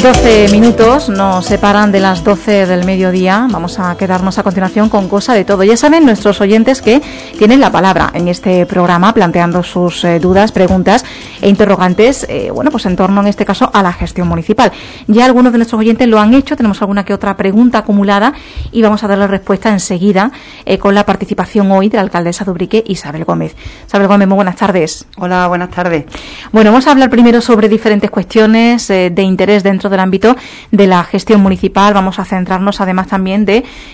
12 minutos nos separan de las 12 del mediodía. Vamos a quedarnos a continuación con Cosa de Todo. Ya saben nuestros oyentes que tienen la palabra en este programa, planteando sus dudas, preguntas e interrogantes, pues en torno, en este caso, a la gestión municipal. Ya algunos de nuestros oyentes lo han hecho, tenemos alguna que otra pregunta acumulada y vamos a darle respuesta enseguida con la participación hoy de la alcaldesa de Ubrique, Isabel Gómez. Isabel Gómez, muy buenas tardes. Hola, buenas tardes. Bueno, vamos a hablar primero sobre diferentes cuestiones de interés dentro del ámbito de la gestión municipal. Vamos a centrarnos además también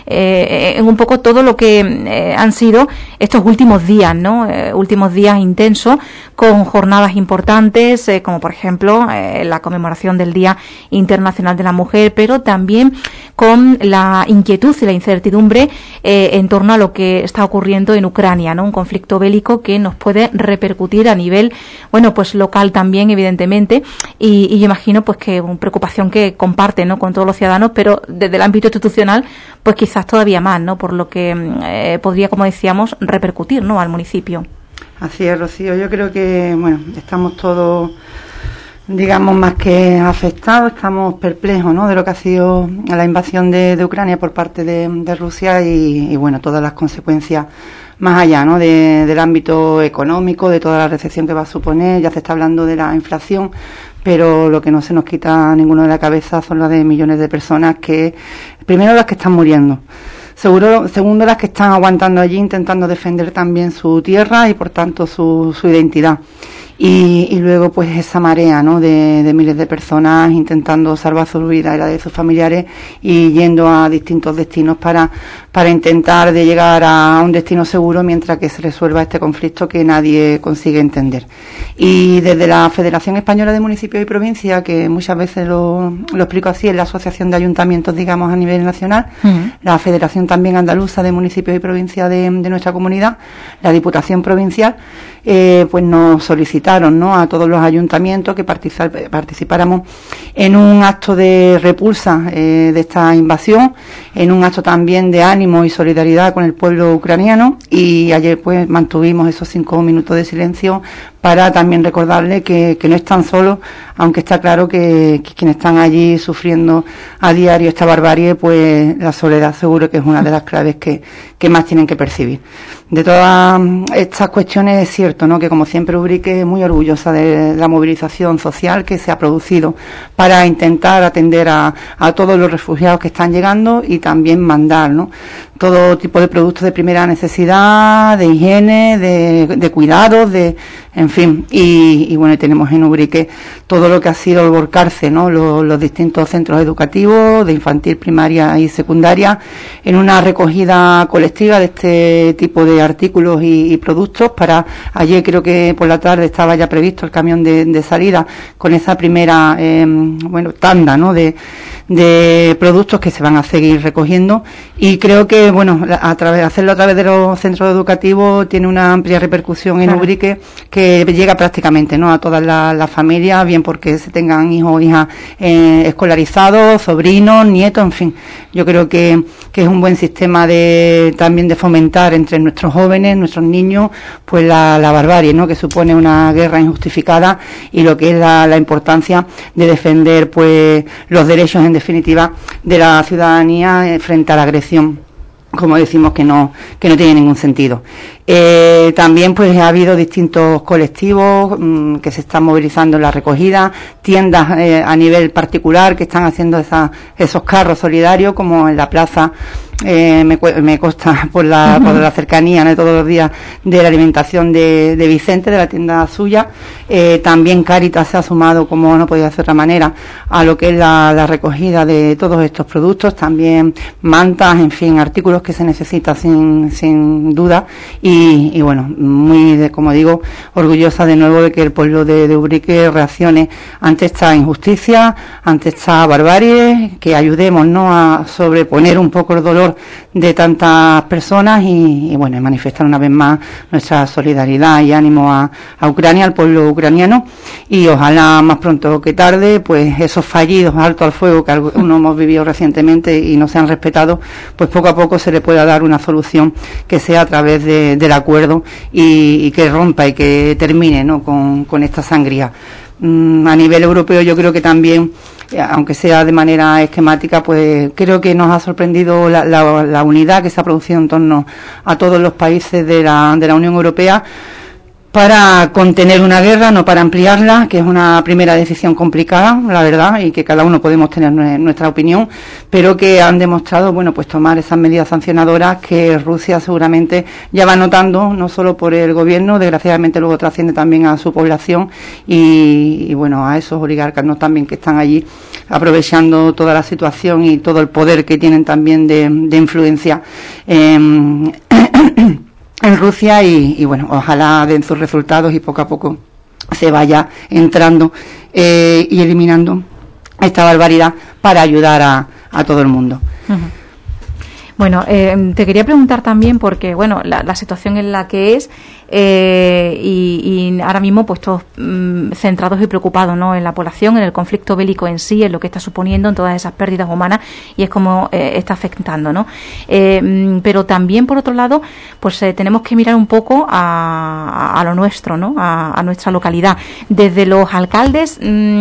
en un poco todo lo que han sido estos últimos días, ¿no? Últimos días intensos, con jornadas importantes, como por ejemplo la conmemoración del Día Internacional de la Mujer, pero también con la inquietud y la incertidumbre en torno a lo que está ocurriendo en Ucrania, ¿no? Un conflicto bélico que nos puede repercutir a nivel, pues local también, evidentemente, y yo imagino pues que una preocupación que comparten, ¿no?, con todos los ciudadanos, pero desde el ámbito institucional pues quizás todavía más, ¿no?, por lo que podría, como decíamos, repercutir, ¿no?, al municipio. Así es, Rocío. Yo creo que estamos todos, digamos, más que afectados, estamos perplejos, ¿no?, de lo que ha sido la invasión de Ucrania por parte de Rusia y todas las consecuencias más allá, ¿no?, del ámbito económico, de toda la recesión que va a suponer. Ya se está hablando de la inflación, pero lo que no se nos quita ninguno de la cabeza son las de millones de personas primero las que están muriendo, segundo las que están aguantando allí, intentando defender también su tierra y por tanto su identidad. Y luego pues esa marea, ¿no?, de miles de personas intentando salvar su vida y la de sus familiares y yendo a distintos destinos para intentar de llegar a un destino seguro mientras que se resuelva este conflicto que nadie consigue entender. Y desde la Federación Española de Municipios y Provincias, que muchas veces lo explico así, es la asociación de ayuntamientos, digamos, a nivel nacional, la Federación también Andaluza de Municipios y Provincias de nuestra comunidad, la Diputación Provincial, pues nos solicitaron, ¿no?, a todos los ayuntamientos que participáramos en un acto de repulsa de esta invasión, en un acto también de ánimo y solidaridad con el pueblo ucraniano, y ayer pues mantuvimos esos 5 minutos de silencio para también recordarle que no están solos, aunque está claro que quienes están allí sufriendo a diario esta barbarie, pues la soledad seguro que es una de las claves que más tienen que percibir. De todas estas cuestiones es cierto, ¿no?, que como siempre Ubrique es muy orgullosa de la movilización social que se ha producido para intentar atender a todos los refugiados que están llegando y también mandar, ¿no?, todo tipo de productos de primera necesidad, de higiene, de cuidados, en fin, y tenemos en Ubrique todo lo que ha sido el volcarse, ¿no?, los distintos centros educativos de infantil, primaria y secundaria en una recogida colectiva de este tipo de artículos y productos. Para ayer creo que por la tarde estaba ya previsto el camión de salida con esa primera tanda, ¿no?, de productos que se van a seguir recogiendo, y creo que hacerlo a través de los centros educativos tiene una amplia repercusión en Ubrique que llega prácticamente, ¿no?, a todas las familias, bien porque se tengan hijos o hijas escolarizados, sobrinos, nietos, en fin. Yo creo que es un buen sistema también de fomentar entre nuestros jóvenes, nuestros niños, pues la barbarie, ¿no?, que supone una guerra injustificada, y lo que es la importancia de defender pues los derechos en definitiva de la ciudadanía frente a la agresión, como decimos, que no tiene ningún sentido. También pues ha habido distintos colectivos que se están movilizando en la recogida, tiendas a nivel particular que están haciendo esos carros solidarios, como en la plaza. Me consta por la cercanía, ¿no?, todos los días, de la alimentación de Vicente, de la tienda suya. También Cáritas se ha sumado, como no podía ser de otra manera, a lo que es la recogida de todos estos productos, también mantas, en fin, artículos que se necesitan sin duda, y muy, como digo, orgullosa de nuevo de que el pueblo de Ubrique reaccione ante esta injusticia, ante esta barbarie, que ayudemos, ¿no?, a sobreponer un poco el dolor de tantas personas y manifestar una vez más nuestra solidaridad y ánimo a Ucrania, al pueblo ucraniano, y ojalá más pronto que tarde pues esos fallidos alto al fuego que algunos hemos vivido recientemente y no se han respetado, pues poco a poco se le pueda dar una solución que sea a través del acuerdo y que rompa y que termine, ¿no?, con esta sangría. A nivel europeo yo creo que también aunque sea de manera esquemática, pues creo que nos ha sorprendido la unidad que se ha producido en torno a todos los países de la Unión Europea para contener una guerra, no para ampliarla, que es una primera decisión complicada, la verdad, y que cada uno podemos tener nuestra opinión, pero que han demostrado, bueno, pues tomar esas medidas sancionadoras que Rusia seguramente ya va notando, no solo por el gobierno, desgraciadamente luego trasciende también a su población y bueno, a esos oligarcas, ¿no?, también que están allí aprovechando toda la situación y todo el poder que tienen también de influencia en Rusia y bueno, ojalá den sus resultados y poco a poco se vaya entrando y eliminando esta barbaridad para ayudar a todo el mundo. Uh-huh. Bueno, te quería preguntar también porque, bueno, la situación en la que es y ahora mismo pues todos centrados y preocupados, ¿no?, en la población, en el conflicto bélico en sí, en lo que está suponiendo, en todas esas pérdidas humanas y es como está afectando, ¿no? Pero también, por otro lado, pues tenemos que mirar un poco a lo nuestro, ¿no?, a nuestra localidad. Desde los alcaldes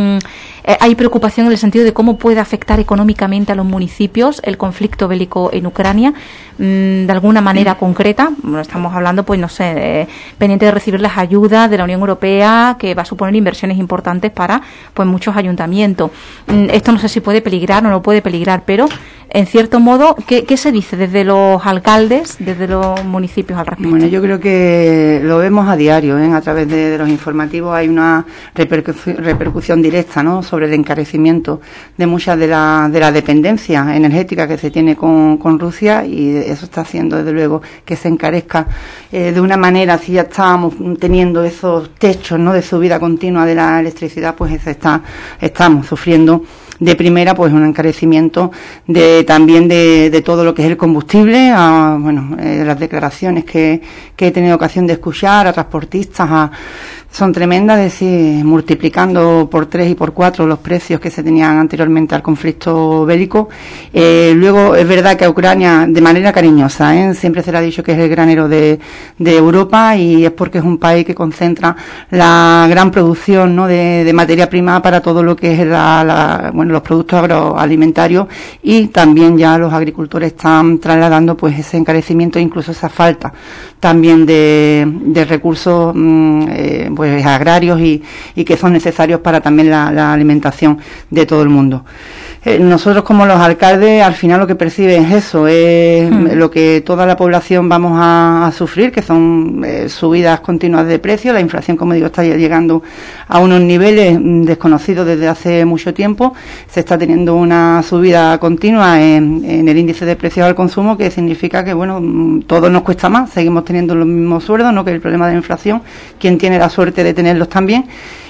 hay preocupación en el sentido de cómo puede afectar económicamente a los municipios el conflicto bélico en Ucrania, de alguna manera concreta. Bueno, estamos hablando, pues no sé, pendiente de recibir las ayudas de la Unión Europea, que va a suponer inversiones importantes para pues muchos ayuntamientos. Esto no sé si puede peligrar o no puede peligrar, pero en cierto modo, ¿qué se dice desde los alcaldes, desde los municipios al respecto? Bueno, yo creo que lo vemos a diario, a través de los informativos hay una repercusión directa, ¿no?, sobre el encarecimiento de muchas de la dependencia energética que se tiene con Rusia y eso está haciendo desde luego que se encarezca de una manera. Si ya estábamos teniendo esos techos, ¿no?, de subida continua de la electricidad, pues estamos sufriendo de primera pues un encarecimiento también de todo lo que es el combustible, las declaraciones que he tenido ocasión de escuchar a transportistas, son tremendas, es decir, multiplicando por 3 y por 4 los precios que se tenían anteriormente al conflicto bélico. Luego es verdad que a Ucrania, de manera cariñosa, siempre se le ha dicho que es el granero de Europa y es porque es un país que concentra la gran producción, ¿no?, de materia prima para todo lo que es los productos agroalimentarios y también ya los agricultores están trasladando pues ese encarecimiento e incluso esa falta también de recursos pues agrarios y que son necesarios para también la alimentación de todo el mundo. Nosotros como los alcaldes al final lo que perciben es eso, lo que toda la población vamos a sufrir, que son subidas continuas de precios. La inflación, como digo, está llegando a unos niveles desconocidos desde hace mucho tiempo. Se está teniendo una subida continua en el índice de precios al consumo, que significa que bueno, todo nos cuesta más, seguimos teniendo los mismos sueldos, no que el problema de la inflación, quien tiene la suerte de tenerlos también.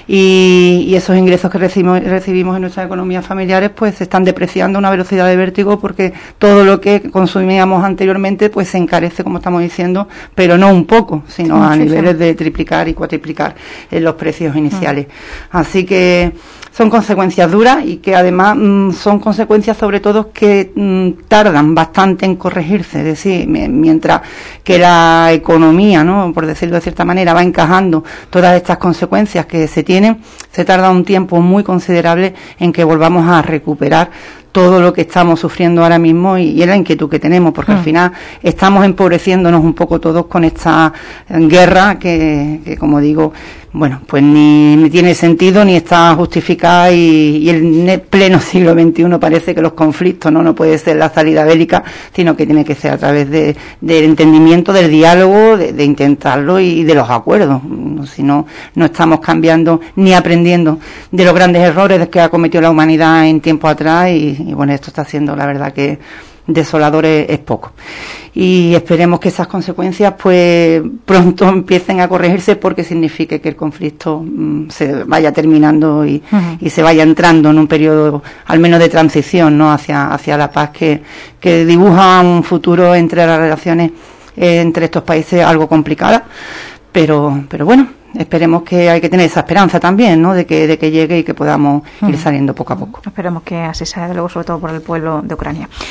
Y esos ingresos que recibimos en nuestras economías familiares pues se están depreciando a una velocidad de vértigo porque todo lo que consumíamos anteriormente pues se encarece, como estamos diciendo, pero no un poco, sino a niveles de triplicar y cuatriplicar los precios iniciales. Así que son consecuencias duras y que además son consecuencias sobre todo que tardan bastante en corregirse, es decir, mientras que la economía, ¿no?, por decirlo de cierta manera, va encajando todas estas consecuencias que se tienen, se tarda un tiempo muy considerable en que volvamos a recuperar todo lo que estamos sufriendo ahora mismo y es la inquietud que tenemos, porque al final estamos empobreciéndonos un poco todos con esta guerra que como digo, bueno, pues ni tiene sentido ni está justificada y en pleno siglo XXI parece que los conflictos no puede ser la salida bélica, sino que tiene que ser a través del entendimiento, del diálogo, de intentarlo y de los acuerdos. Si no estamos cambiando ni aprendiendo de los grandes errores que ha cometido la humanidad en tiempo atrás y bueno, esto está siendo la verdad que desolador es poco. Y esperemos que esas consecuencias pues pronto empiecen a corregirse porque signifique que el conflicto se vaya terminando y se vaya entrando en un periodo al menos de transición, ¿no?, hacia la paz que dibuja un futuro entre las relaciones entre estos países algo complicadas, pero bueno, esperemos que hay que tener esa esperanza también, ¿no?, de que llegue y que podamos ir saliendo poco a poco. Esperemos que así sea, luego, sobre todo por el pueblo de Ucrania.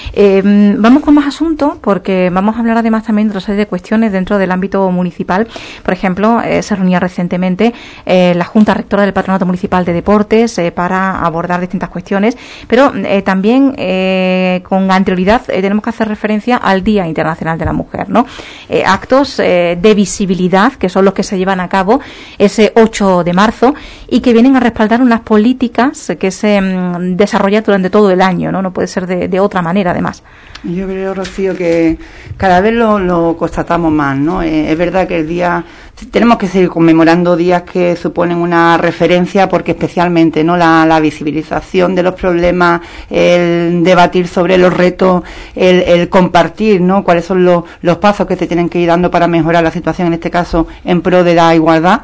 Vamos con más asuntos, porque vamos a hablar además también de otra serie de cuestiones dentro del ámbito municipal. Por ejemplo, se reunía recientemente la Junta Rectora del Patronato Municipal de Deportes para abordar distintas cuestiones, pero también con anterioridad tenemos que hacer referencia al Día Internacional de la Mujer, ¿no? Actos de visibilidad, que son los que se llevan a cabo ese 8 de marzo y que vienen a respaldar unas políticas que se desarrollan durante todo el año, ¿no? No puede ser de otra manera, además. Yo creo, Rocío, que cada vez lo constatamos más, ¿no? Es verdad que el día, tenemos que seguir conmemorando días que suponen una referencia, porque especialmente, ¿no?, la visibilización de los problemas, el debatir sobre los retos, el compartir, ¿no?, cuáles son los pasos que se tienen que ir dando para mejorar la situación, en este caso en pro de la igualdad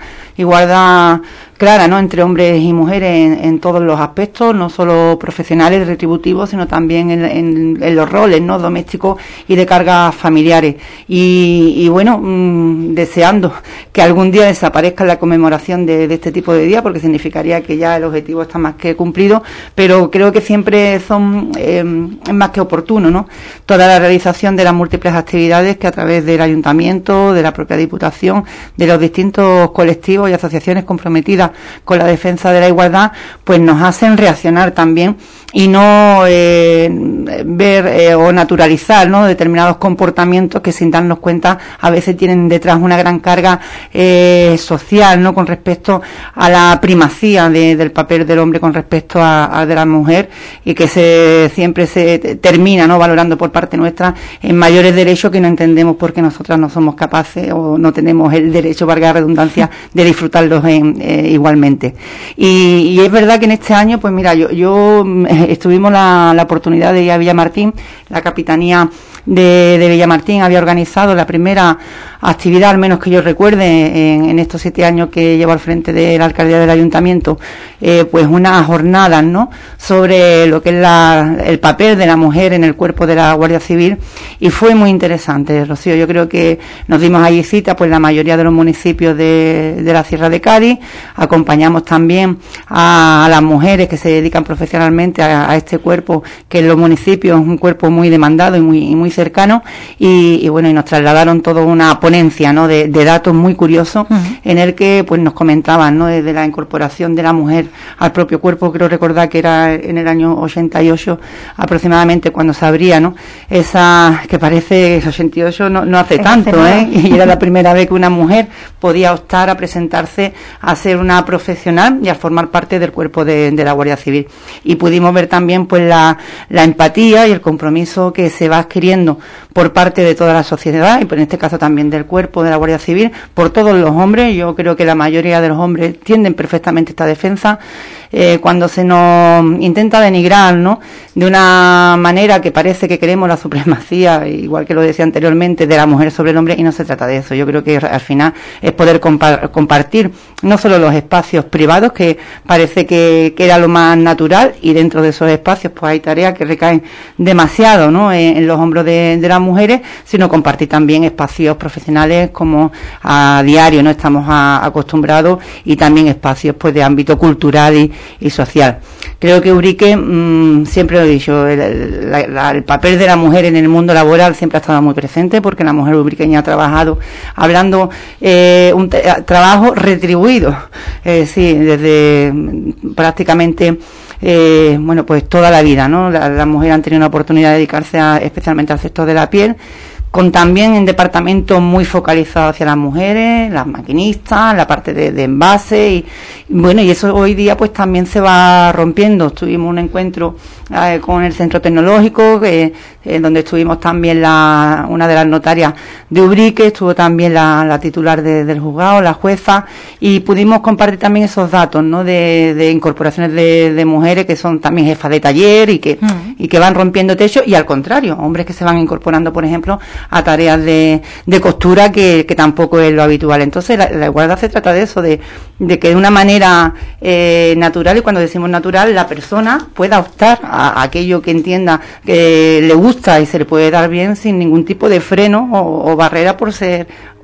clara, ¿no?, entre hombres y mujeres en todos los aspectos, no solo profesionales, retributivos, sino también en los roles, ¿no?, domésticos y de cargas familiares. Y bueno, deseando que algún día desaparezca la conmemoración de este tipo de días, porque significaría que ya el objetivo está más que cumplido, pero creo que siempre es más que oportuno, ¿no?, toda la realización de las múltiples actividades que a través del Ayuntamiento, de la propia Diputación, de los distintos colectivos y asociaciones comprometidas con la defensa de la igualdad, pues nos hacen reaccionar también y no ver o naturalizar, ¿no?, determinados comportamientos que, sin darnos cuenta, a veces tienen detrás una gran carga social, ¿no?, con respecto a la primacía del papel del hombre con respecto a de la mujer, y que siempre se termina, ¿no?, valorando por parte nuestra en mayores derechos que no entendemos porque nosotras no somos capaces o no tenemos el derecho, valga la redundancia, de disfrutarlos igualmente. Y es verdad que en este año, pues mira, yo estuvimos la oportunidad de ir a Villamartín. La Capitanía de Villamartín había organizado la primera actividad, al menos que yo recuerde, en estos 7 años que llevo al frente de la alcaldía del ayuntamiento, pues unas jornadas, ¿no?, sobre lo que es el papel de la mujer en el cuerpo de la Guardia Civil, y fue muy interesante, Rocío. Yo creo que nos dimos allí cita, pues la mayoría de los municipios de la Sierra de Cádiz. Acompañamos también a las mujeres que se dedican profesionalmente a este cuerpo, que en los municipios es un cuerpo muy demandado y muy cercano, y bueno, y nos trasladaron toda una ponencia, ¿no?, de datos muy curiosos, en el que pues nos comentaban, ¿no?, desde la incorporación de la mujer al propio cuerpo. Creo recordar que era en el año 88 aproximadamente cuando se abría, ¿no?, esa que parece 88 no hace tanto, y era la primera vez que una mujer podía optar a presentarse a ser una profesional y a formar parte del cuerpo de la Guardia Civil. Y pudimos ver también pues la empatía y el compromiso que se va adquiriendo por parte de toda la sociedad, y en este caso también del cuerpo de la Guardia Civil, por todos los hombres. Yo creo que la mayoría de los hombres entienden perfectamente esta defensa. Cuando se nos intenta denigrar, ¿no?, de una manera que parece que queremos la supremacía, igual que lo decía anteriormente, de la mujer sobre el hombre, y no se trata de eso. Yo creo que al final es poder compartir no solo los espacios privados, que parece que era lo más natural, y dentro de esos espacios pues hay tareas que recaen demasiado, ¿no?, en los hombros de las mujeres, sino compartir también espacios profesionales como a diario no estamos acostumbrados, y también espacios pues de ámbito cultural y social. Creo que Ubrique, siempre lo he dicho, el papel de la mujer en el mundo laboral siempre ha estado muy presente, porque la mujer ubriqueña ha trabajado hablando un trabajo retribuido, sí, desde prácticamente bueno, pues toda la vida, ¿no? Las mujeres han tenido una oportunidad de dedicarse especialmente al sector de la piel, con también en departamentos muy focalizados hacia las mujeres, las maquinistas, la parte de envase, y bueno, y eso hoy día pues también se va rompiendo. Tuvimos un encuentro con el Centro Tecnológico, donde estuvimos también una de las notarias de Ubrique, estuvo también la titular del juzgado, la jueza, y pudimos compartir también esos datos, ¿no?, de incorporaciones de mujeres que son también jefas de taller y que van rompiendo techos, y al contrario, hombres que se van incorporando, por ejemplo, a tareas de costura, que tampoco es lo habitual. Entonces la igualdad se trata de eso, de que de una manera natural, y cuando decimos natural, la persona pueda optar a aquello que entienda que le gusta y se le puede dar bien, sin ningún tipo de freno o barrera por ser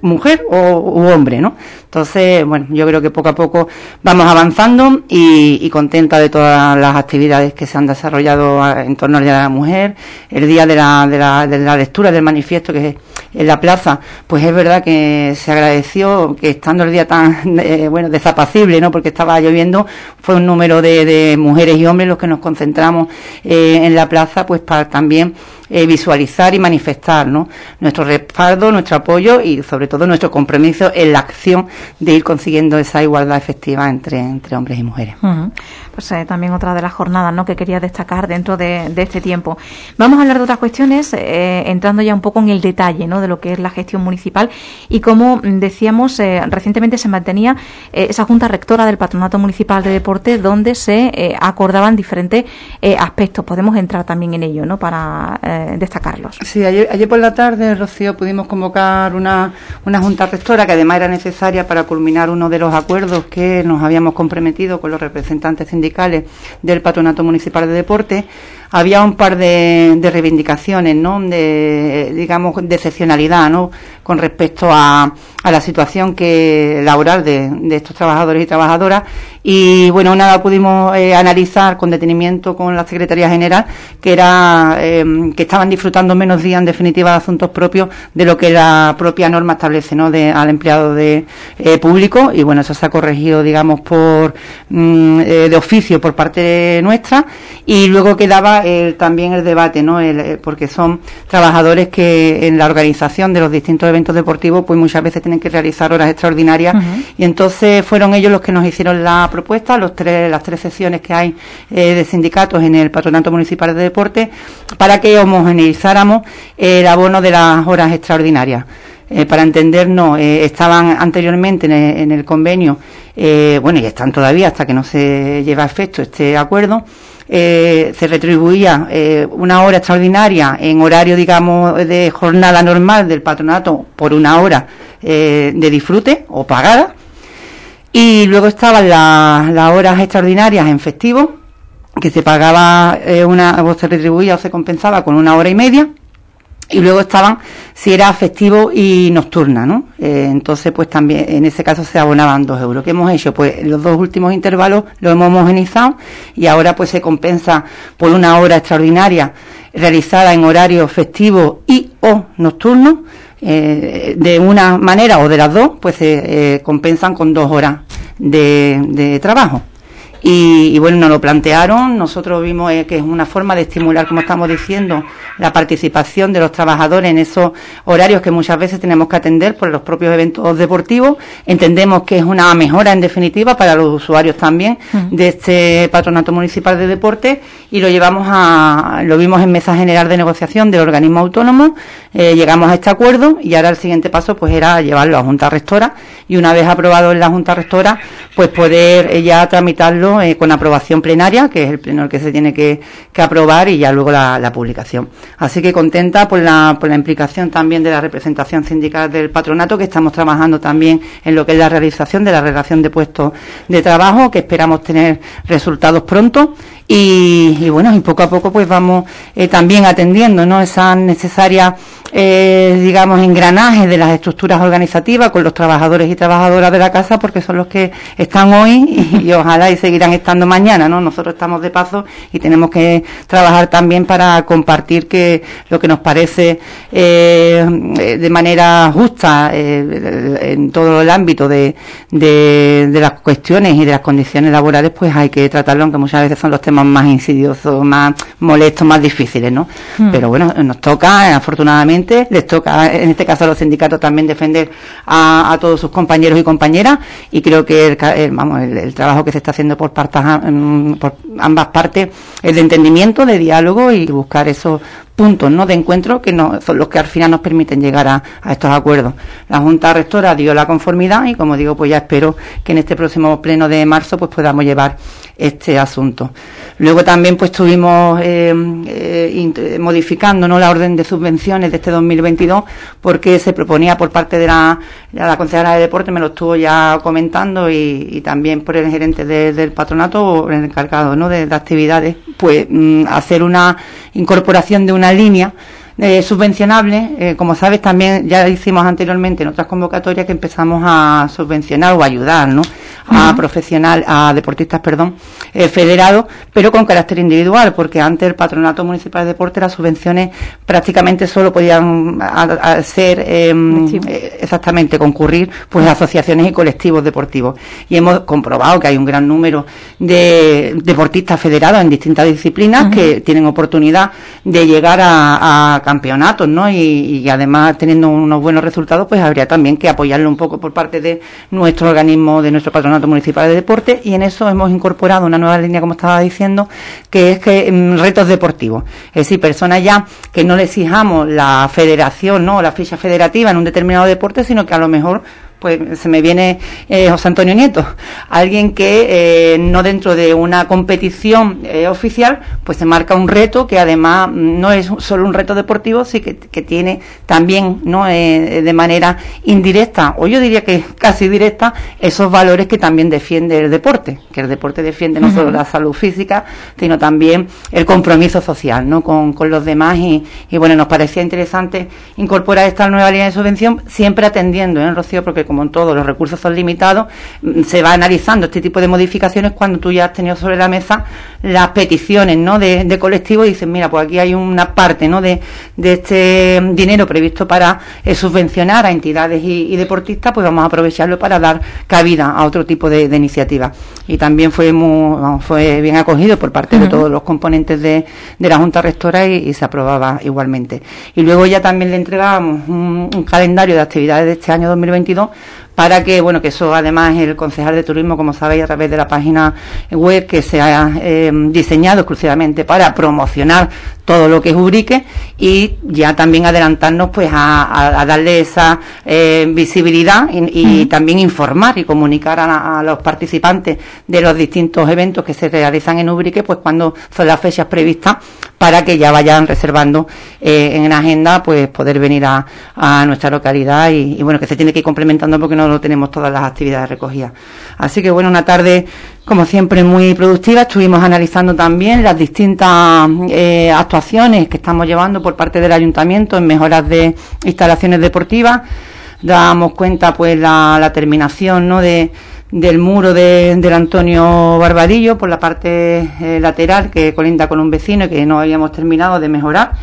mujer u hombre, ¿no? Entonces, bueno, yo creo que poco a poco vamos avanzando y contenta de todas las actividades que se han desarrollado en torno al Día de la Mujer, el día de la lectura del manifiesto que en la plaza, pues es verdad que se agradeció que estando el día tan, desapacible, ¿no? Porque estaba lloviendo, fue un número de mujeres y hombres los que nos concentramos en la plaza, pues para también visualizar y manifestar, ¿no? Nuestro respaldo, nuestro apoyo y sobre todo nuestro compromiso en la acción de ir consiguiendo esa igualdad efectiva entre hombres y mujeres. Uh-huh. Pues también otra de las jornadas, ¿no?, que quería destacar dentro de este tiempo. Vamos a hablar de otras cuestiones, entrando ya un poco en el detalle, ¿no?, de lo que es la gestión municipal y como decíamos, recientemente se mantenía esa junta rectora del Patronato Municipal de Deporte donde se acordaban diferentes aspectos. Podemos entrar también en ello, ¿no?, para destacarlos. Sí, ayer por la tarde, Rocío, pudimos convocar una junta rectora que además era necesaria para culminar uno de los acuerdos que nos habíamos comprometido con los representantes sindicales del Patronato Municipal de Deporte. Había un par de reivindicaciones, ¿no?, de excepcionalidad, ¿no?, con respecto a la situación laboral de estos trabajadores y trabajadoras. Y bueno, nada, pudimos analizar con detenimiento con la Secretaría General que era que estaban disfrutando menos días en definitiva de asuntos propios de lo que la propia norma establece, ¿no?, al empleado público. Y bueno, eso se ha corregido, digamos, de oficio por parte nuestra. Y luego quedaba también el debate, ¿no?, porque son trabajadores que en la organización de los distintos eventos deportivos pues muchas veces tienen que realizar horas extraordinarias. Uh-huh. Y entonces fueron ellos los que nos hicieron la propuesta, las tres sesiones que hay de sindicatos en el Patronato Municipal de Deporte, para que homogeneizáramos el abono de las horas extraordinarias. Para entendernos, estaban anteriormente en el convenio, y están todavía hasta que no se lleve a efecto este acuerdo. Se retribuía una hora extraordinaria en horario, digamos, de jornada normal del patronato por una hora de disfrute o pagada. Y luego estaban las horas extraordinarias en festivo, que se pagaba o se retribuía o se compensaba con una hora y media. Y luego estaban si era festivo y nocturna, ¿no? Entonces, pues también en ese caso se abonaban 2 euros. ¿Qué hemos hecho? Pues los 2 últimos intervalos los hemos homogenizado y ahora pues se compensa por una hora extraordinaria realizada en horario festivo y o nocturno. De una manera o de las dos, pues se compensan con 2 horas de trabajo. Y bueno, nos lo plantearon, nosotros vimos que es una forma de estimular, como estamos diciendo, la participación de los trabajadores en esos horarios que muchas veces tenemos que atender por los propios eventos deportivos. Entendemos que es una mejora en definitiva para los usuarios también de este Patronato Municipal de Deporte y lo vimos en mesa general de negociación del organismo autónomo, llegamos a este acuerdo y ahora el siguiente paso pues era llevarlo a Junta Rectora y una vez aprobado en la Junta Rectora pues poder ya tramitarlo con aprobación plenaria, que es el pleno el que se tiene que aprobar y ya luego la publicación. Así que contenta por la implicación también de la representación sindical del patronato, que estamos trabajando también en lo que es la realización de la relación de puestos de trabajo, que esperamos tener resultados pronto y bueno, y poco a poco pues vamos también atendiendo, ¿no?, esas necesarias engranajes de las estructuras organizativas con los trabajadores y trabajadoras de la casa, porque son los que están hoy y ojalá y seguirán estando mañana, ¿no? Nosotros estamos de paso y tenemos que trabajar también para compartir que lo que nos parece de manera justa en todo el ámbito de las cuestiones y de las condiciones laborales, pues hay que tratarlo, aunque muchas veces son los temas más insidiosos, más molestos, más difíciles, ¿no? Pero bueno, nos toca, afortunadamente, les toca, en este caso a los sindicatos, también defender a todos sus compañeros y compañeras, y creo que el trabajo que se está haciendo por ambas partes es de entendimiento, de diálogo y buscar esos puntos, ¿no?, de encuentro que son los que al final nos permiten llegar a estos acuerdos. La Junta Rectora dio la conformidad y, como digo, pues ya espero que en este próximo pleno de marzo pues podamos llevar este asunto. Luego también pues estuvimos modificando, ¿no?, la orden de subvenciones de este 2022, porque se proponía por parte de la consejera de deporte, me lo estuvo ya comentando, y también por el gerente del patronato o el encargado, ¿no?, de actividades, pues hacer una incorporación de una línea subvencionable. Como sabes, también ya hicimos anteriormente en otras convocatorias que empezamos a subvencionar o ayudar, ¿no?, a deportistas, federados, pero con carácter individual, porque antes el Patronato Municipal de Deporte, las subvenciones prácticamente solo podían ser exactamente concurrir pues asociaciones y colectivos deportivos, y hemos comprobado que hay un gran número de deportistas federados en distintas disciplinas que tienen oportunidad de llegar a campeonatos, ¿no? Y además, teniendo unos buenos resultados, pues habría también que apoyarlo un poco por parte de nuestro organismo, de nuestro Patronato Municipal de Deporte, y en eso hemos incorporado una nueva línea, como estaba diciendo, que es retos deportivos. Es decir, personas ya que no le exijamos la federación, ¿no?, la ficha federativa en un determinado deporte, sino que a lo mejor pues se me viene José Antonio Nieto, alguien que no dentro de una competición oficial, pues se marca un reto que además no es solo un reto deportivo, sí que tiene también, ¿no?, de manera indirecta, o yo diría que casi directa, esos valores que también defiende el deporte, que el deporte defiende no solo la salud física, sino también el compromiso social, ¿no?, con los demás, y bueno, nos parecía interesante incorporar esta nueva línea de subvención, siempre atendiendo, Rocío, porque como en todo, los recursos son limitados, se va analizando este tipo de modificaciones cuando tú ya has tenido sobre la mesa las peticiones, ¿no?, de colectivos, y dices, mira, pues aquí hay una parte, ¿no?, de este dinero previsto para subvencionar a entidades y deportistas, pues vamos a aprovecharlo para dar cabida a otro tipo de iniciativas. Y también fue bien acogido por parte de todos los componentes de la Junta Rectora, y se aprobaba igualmente. Y luego ya también le entregábamos un calendario de actividades de este año 2022, para que, bueno, que eso además el concejal de turismo, como sabéis, a través de la página web que se ha diseñado exclusivamente para promocionar todo lo que es Ubrique, y ya también adelantarnos pues a darle esa visibilidad y también informar y comunicar a los participantes de los distintos eventos que se realizan en Ubrique, pues cuando son las fechas previstas, para que ya vayan reservando en la agenda, pues poder venir a nuestra localidad, y bueno, que se tiene que ir complementando porque no tenemos todas las actividades recogidas. Así que bueno, una tarde como siempre muy productiva. Estuvimos analizando también las distintas actuaciones que estamos llevando por parte del ayuntamiento en mejoras de instalaciones deportivas. Dábamos cuenta pues la terminación, ¿no?, del muro del Antonio Barbadillo por la parte lateral, que colinda con un vecino y que no habíamos terminado de mejorar.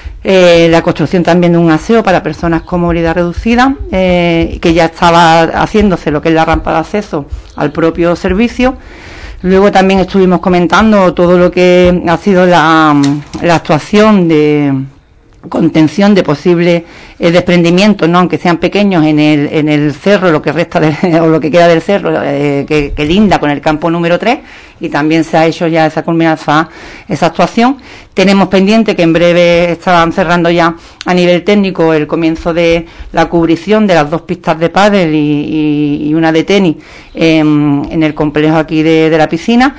La construcción también de un aseo para personas con movilidad reducida, que ya estaba haciéndose lo que es la rampa de acceso al propio servicio. Luego también estuvimos comentando todo lo que ha sido la actuación de contención de posibles desprendimientos, ¿no?, aunque sean pequeños, en el cerro, lo que resta o lo que queda del cerro, que linda con el campo número 3, y también se ha hecho ya esa culminación, esa actuación. Tenemos pendiente que en breve estaban cerrando ya a nivel técnico el comienzo de la cubrición de las 2 pistas de pádel y una de tenis en el complejo aquí de la piscina.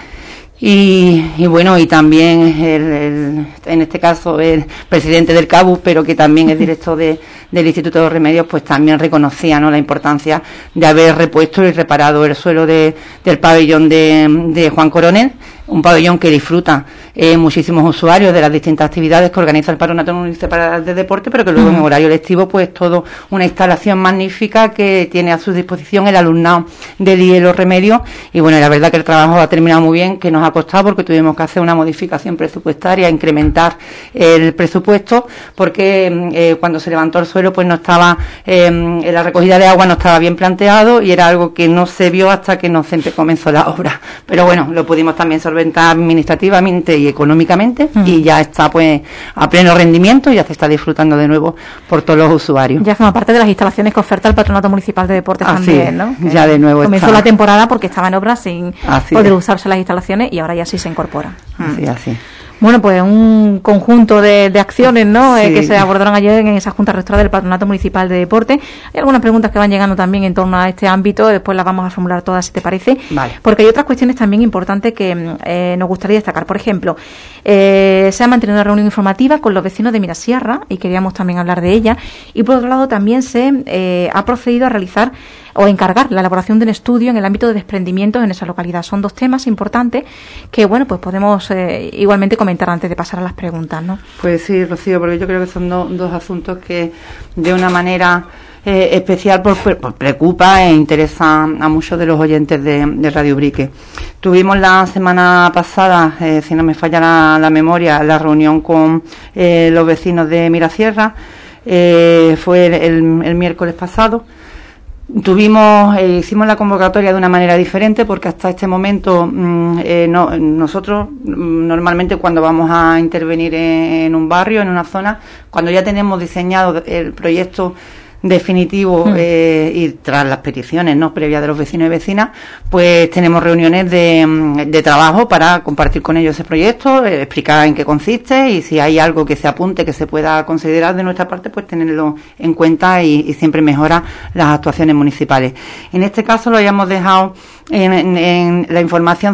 Y bueno, y también en este caso el presidente del CABU, pero que también es director del Instituto de Remedios, pues también reconocía, ¿no?, la importancia de haber repuesto y reparado el suelo del pabellón de Juan Coronel, un pabellón que disfruta muchísimos usuarios de las distintas actividades que organiza el Patronato Municipal de Deporte, pero que luego en horario lectivo pues todo una instalación magnífica que tiene a su disposición el alumnado del IELO Remedios. Y bueno, la verdad que el trabajo ha terminado muy bien, que nos ha costado porque tuvimos que hacer una modificación presupuestaria, incrementar el presupuesto, porque cuando se levantó el suelo pues no estaba, la recogida de agua no estaba bien planteado, y era algo que no se vio hasta que no se comenzó la obra. Pero bueno, lo pudimos también solventar administrativamente y económicamente, y ya está pues a pleno rendimiento, y ya se está disfrutando de nuevo por todos los usuarios. Ya forma parte de las instalaciones que oferta el Patronato Municipal de Deportes también, ¿no? Ya de nuevo comenzó la temporada porque estaba en obra sin poder usarse las instalaciones, y ahora ya sí se incorpora. Así. Bueno, pues un conjunto de acciones, ¿no? Que se abordaron ayer en esa Junta Rectora del Patronato Municipal de Deporte. Hay algunas preguntas que van llegando también en torno a este ámbito, después las vamos a formular todas, si te parece. Vale. Porque hay otras cuestiones también importantes que nos gustaría destacar. Por ejemplo, se ha mantenido una reunión informativa con los vecinos de Mirasierra, y queríamos también hablar de ella. Y por otro lado también se ha procedido a realizar o encargar la elaboración de un estudio en el ámbito de desprendimientos en esa localidad. Son 2 temas importantes que, bueno, pues podemos igualmente comentar comentar antes de pasar a las preguntas, ¿no? Pues sí, Rocío, porque yo creo que son dos asuntos que de una manera especial preocupa e interesa a muchos de los oyentes de Radio Ubrique. Tuvimos la semana pasada, si no me falla la memoria, la reunión con los vecinos de Mirasierra. Fue el miércoles pasado. Hicimos la convocatoria de una manera diferente, porque hasta este momento nosotros normalmente cuando vamos a intervenir en un barrio, en una zona, cuando ya tenemos diseñado el proyecto definitivo y tras las peticiones previas de los vecinos y vecinas, pues tenemos reuniones de trabajo para compartir con ellos ese proyecto, explicar en qué consiste y si hay algo que se apunte que se pueda considerar de nuestra parte, pues tenerlo en cuenta y siempre mejora las actuaciones municipales. En este caso lo habíamos dejado en la información,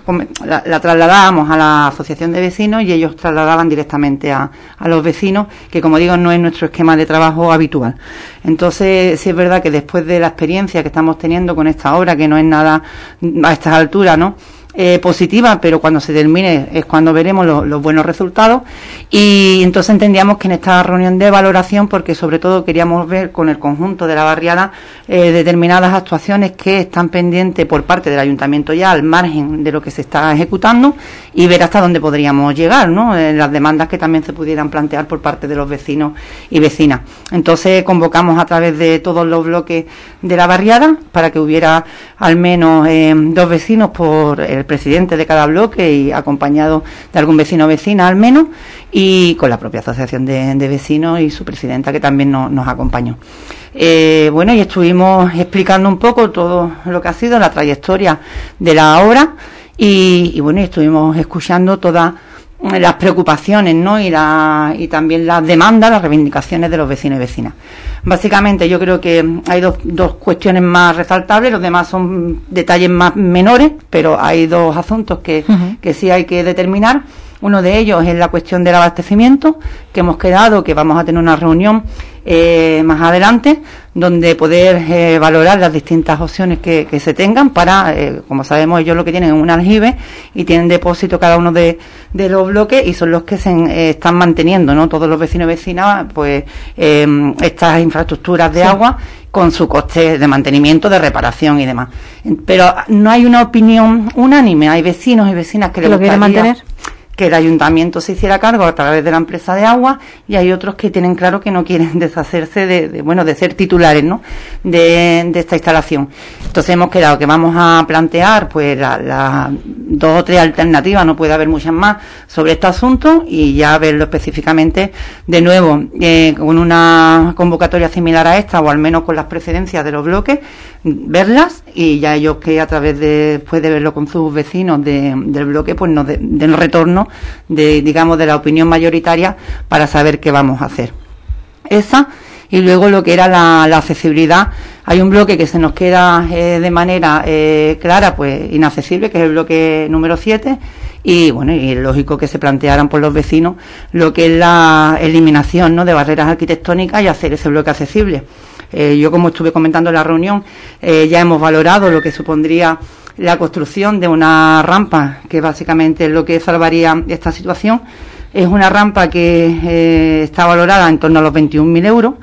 la trasladábamos a la asociación de vecinos y ellos trasladaban directamente a los vecinos, que como digo no es nuestro esquema de trabajo habitual. Entonces sí es verdad que después de la experiencia que estamos teniendo con esta obra, que no es nada a estas alturas, positiva, pero cuando se termine es cuando veremos los buenos resultados, y entonces entendíamos que en esta reunión de valoración, porque sobre todo queríamos ver con el conjunto de la barriada determinadas actuaciones que están pendientes por parte del ayuntamiento ya al margen de lo que se está ejecutando, y ver hasta dónde podríamos llegar, las demandas que también se pudieran plantear por parte de los vecinos y vecinas. Entonces convocamos a través de todos los bloques de la barriada para que hubiera al menos 2 vecinos por el presidente de cada bloque y acompañado de algún vecino o vecina al menos, y con la propia asociación de vecinos y su presidenta, que también nos acompañó. Y estuvimos explicando un poco todo lo que ha sido la trayectoria de la obra y estuvimos escuchando todas las preocupaciones, y también las demandas, las reivindicaciones de los vecinos y vecinas. Básicamente yo creo que hay dos cuestiones más resaltables, los demás son detalles más menores, pero hay 2 asuntos que sí hay que determinar. Uno de ellos es la cuestión del abastecimiento, que hemos quedado que vamos a tener una reunión más adelante, donde poder valorar las distintas opciones que se tengan para, como sabemos, ellos lo que tienen es un aljibe y tienen depósito cada uno de los bloques, y son los que se están manteniendo, todos los vecinos y vecinas, pues estas infraestructuras de agua con su coste de mantenimiento, de reparación y demás. Pero no hay una opinión unánime, hay vecinos y vecinas que les gustaría mantener, que el ayuntamiento se hiciera cargo a través de la empresa de agua, y hay otros que tienen claro que no quieren deshacerse de ser titulares, de esta instalación. Entonces hemos quedado que vamos a plantear pues las 2 o 3 alternativas, no puede haber muchas más, sobre este asunto, y ya verlo específicamente de nuevo con una convocatoria similar a esta, o al menos con las precedencias de los bloques, verlas, y ya ellos que a través después de verlo con sus vecinos del bloque, pues nos den retorno de la opinión mayoritaria para saber qué vamos a hacer. Esa, y luego lo que era la accesibilidad. Hay un bloque que se nos queda de manera clara, pues inaccesible, que es el bloque número 7, y es lógico que se plantearan por los vecinos lo que es la eliminación de barreras arquitectónicas y hacer ese bloque accesible. Yo, como estuve comentando en la reunión, ya hemos valorado lo que supondría la construcción de una rampa, que básicamente es lo que salvaría esta situación. Es una rampa que está valorada en torno a los 21.000 euros,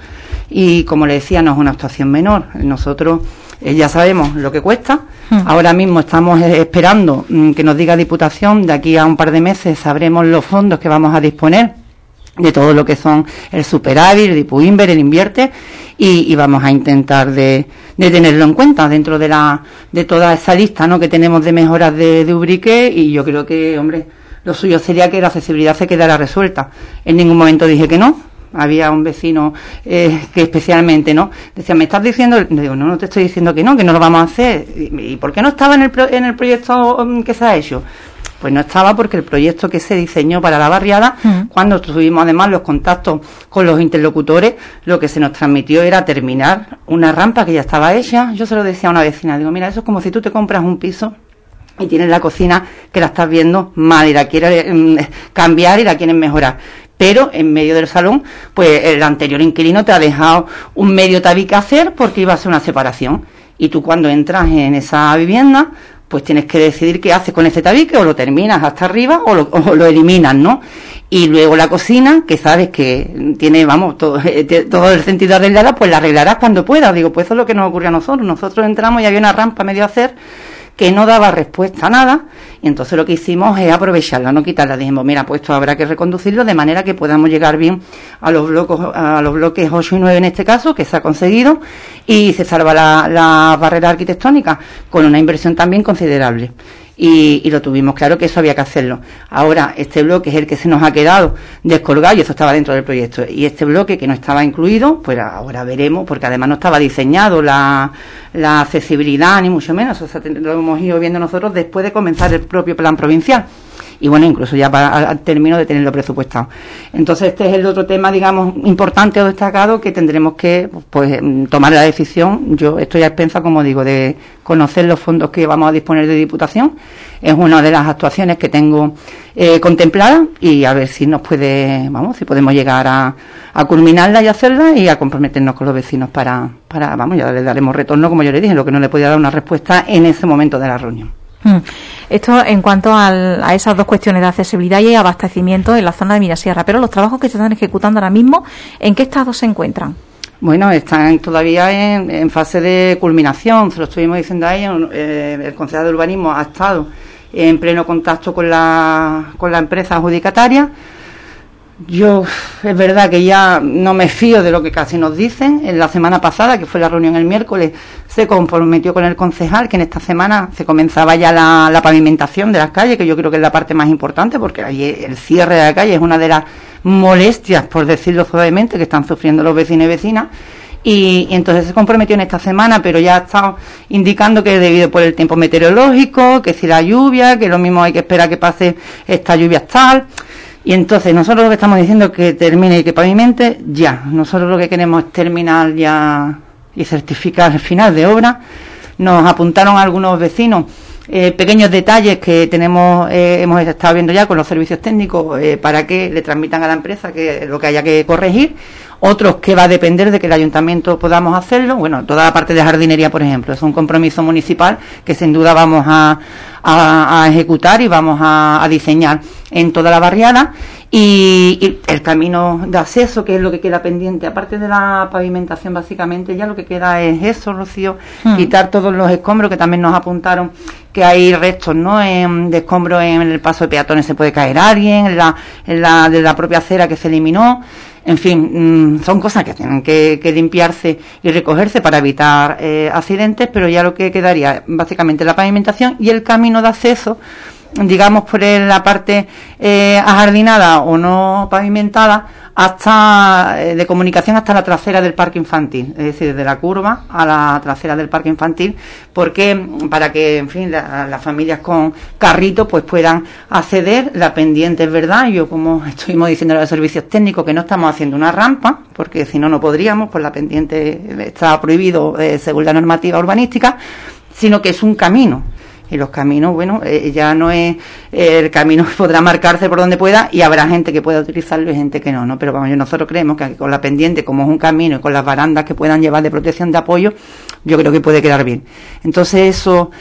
y como le decía, no es una actuación menor. Nosotros ya sabemos lo que cuesta. Ahora mismo estamos esperando que nos diga Diputación. De aquí a un par de meses sabremos los fondos que vamos a disponer de todo lo que son el superávit, el Dipuinver, el Invierte, y vamos a intentar de tenerlo en cuenta dentro de toda esa lista que tenemos de mejoras de Ubrique. Y yo creo que, lo suyo sería que la accesibilidad se quedara resuelta. En ningún momento dije que no. Había un vecino que especialmente decía, ¿me estás diciendo? Digo, no te estoy diciendo que no lo vamos a hacer. ¿Y por qué no estaba en el proyecto que se ha hecho? Pues no estaba, porque el proyecto que se diseñó para la barriada, cuando tuvimos además los contactos con los interlocutores, lo que se nos transmitió era terminar una rampa que ya estaba hecha. Yo se lo decía a una vecina, digo, mira, eso es como si tú te compras un piso y tienes la cocina que la estás viendo mal y la quieres cambiar y la quieres mejorar. Pero en medio del salón, pues el anterior inquilino te ha dejado un medio tabique a hacer porque iba a ser una separación. Y tú, cuando entras en esa vivienda, pues tienes que decidir qué haces con ese tabique, o lo terminas hasta arriba o lo eliminas, ¿no? Y luego la cocina, que sabes que tiene, vamos, todo el sentido arreglada, pues la arreglarás cuando puedas. Digo, pues eso es lo que nos ocurrió a nosotros. Nosotros entramos y había una rampa medio a hacer que no daba respuesta a nada, y entonces lo que hicimos es aprovecharla, no quitarla. Dijimos, mira, pues esto habrá que reconducirlo de manera que podamos llegar bien a los bloques 8 y 9 en este caso, que se ha conseguido, y se salva la barrera arquitectónica con una inversión también considerable. Y lo tuvimos claro que eso había que hacerlo. Ahora, este bloque es el que se nos ha quedado descolgado, y eso estaba dentro del proyecto. Y este bloque que no estaba incluido, pues ahora veremos, porque además no estaba diseñado la accesibilidad, ni mucho menos. O sea, lo hemos ido viendo nosotros después de comenzar el propio plan provincial. Y bueno, incluso ya al término de tenerlo presupuestado. Entonces este es el otro tema, digamos, importante o destacado, que tendremos que, pues, tomar la decisión. Yo estoy a expensas, como digo, de conocer los fondos que vamos a disponer de Diputación. Es una de las actuaciones que tengo contempladas, y a ver si nos puede, vamos, si podemos llegar a culminarla y hacerla, y a comprometernos con los vecinos para vamos, ya les daremos retorno, como yo le dije, lo que no le podía dar una respuesta en ese momento de la reunión. Esto en cuanto a esas dos cuestiones de accesibilidad y abastecimiento en la zona de Mirasierra, pero los trabajos que se están ejecutando ahora mismo, ¿en qué estado se encuentran? Bueno, están todavía en fase de culminación, se lo estuvimos diciendo a ellos. El concejal de urbanismo ha estado en pleno contacto con la empresa adjudicataria. Yo, es verdad que ya no me fío de lo que casi nos dicen. En la semana pasada, que fue la reunión el miércoles, se comprometió con el concejal que en esta semana se comenzaba ya la pavimentación de las calles, que yo creo que es la parte más importante, porque ahí el cierre de la calle es una de las molestias, por decirlo suavemente, que están sufriendo los vecinos y vecinas. Y entonces se comprometió en esta semana, pero ya ha estado indicando que debido por el tiempo meteorológico, que si la lluvia, que lo mismo hay que esperar que pase esta lluvia tal. Y entonces nosotros lo que estamos diciendo es que termine y que pavimente ya. Nosotros lo que queremos es terminar ya y certificar el final de obra. Nos apuntaron algunos vecinos pequeños detalles que hemos estado viendo ya con los servicios técnicos para que le transmitan a la empresa que lo que haya que corregir. Otros que va a depender de que el ayuntamiento podamos hacerlo. Bueno, toda la parte de jardinería, por ejemplo, es un compromiso municipal que sin duda vamos a ejecutar y vamos a diseñar en toda la barriada. Y el camino de acceso, que es lo que queda pendiente, aparte de la pavimentación, básicamente ya lo que queda es eso, Rocío, quitar todos los escombros, que también nos apuntaron que hay restos, ¿no?, de escombros en el paso de peatones, se puede caer alguien, en la propia acera que se eliminó. En fin, son cosas que tienen que limpiarse y recogerse para evitar accidentes, pero ya lo que quedaría básicamente la pavimentación y el camino de acceso, digamos, por la parte ajardinada o no pavimentada, hasta de comunicación hasta la trasera del parque infantil, es decir, desde la curva a la trasera del parque infantil, porque para que, en fin, las familias con carritos pues puedan acceder. La pendiente, es verdad, yo como estuvimos diciendo a los servicios técnicos, que no estamos haciendo una rampa, porque si no podríamos, pues la pendiente está prohibido según la normativa urbanística, sino que es un camino. Y los caminos, bueno, ya no es el camino, podrá marcarse por donde pueda y habrá gente que pueda utilizarlo y gente que no, pero vamos, nosotros creemos que con la pendiente, como es un camino, y con las barandas que puedan llevar de protección de apoyo, yo creo que puede quedar bien. Entonces eso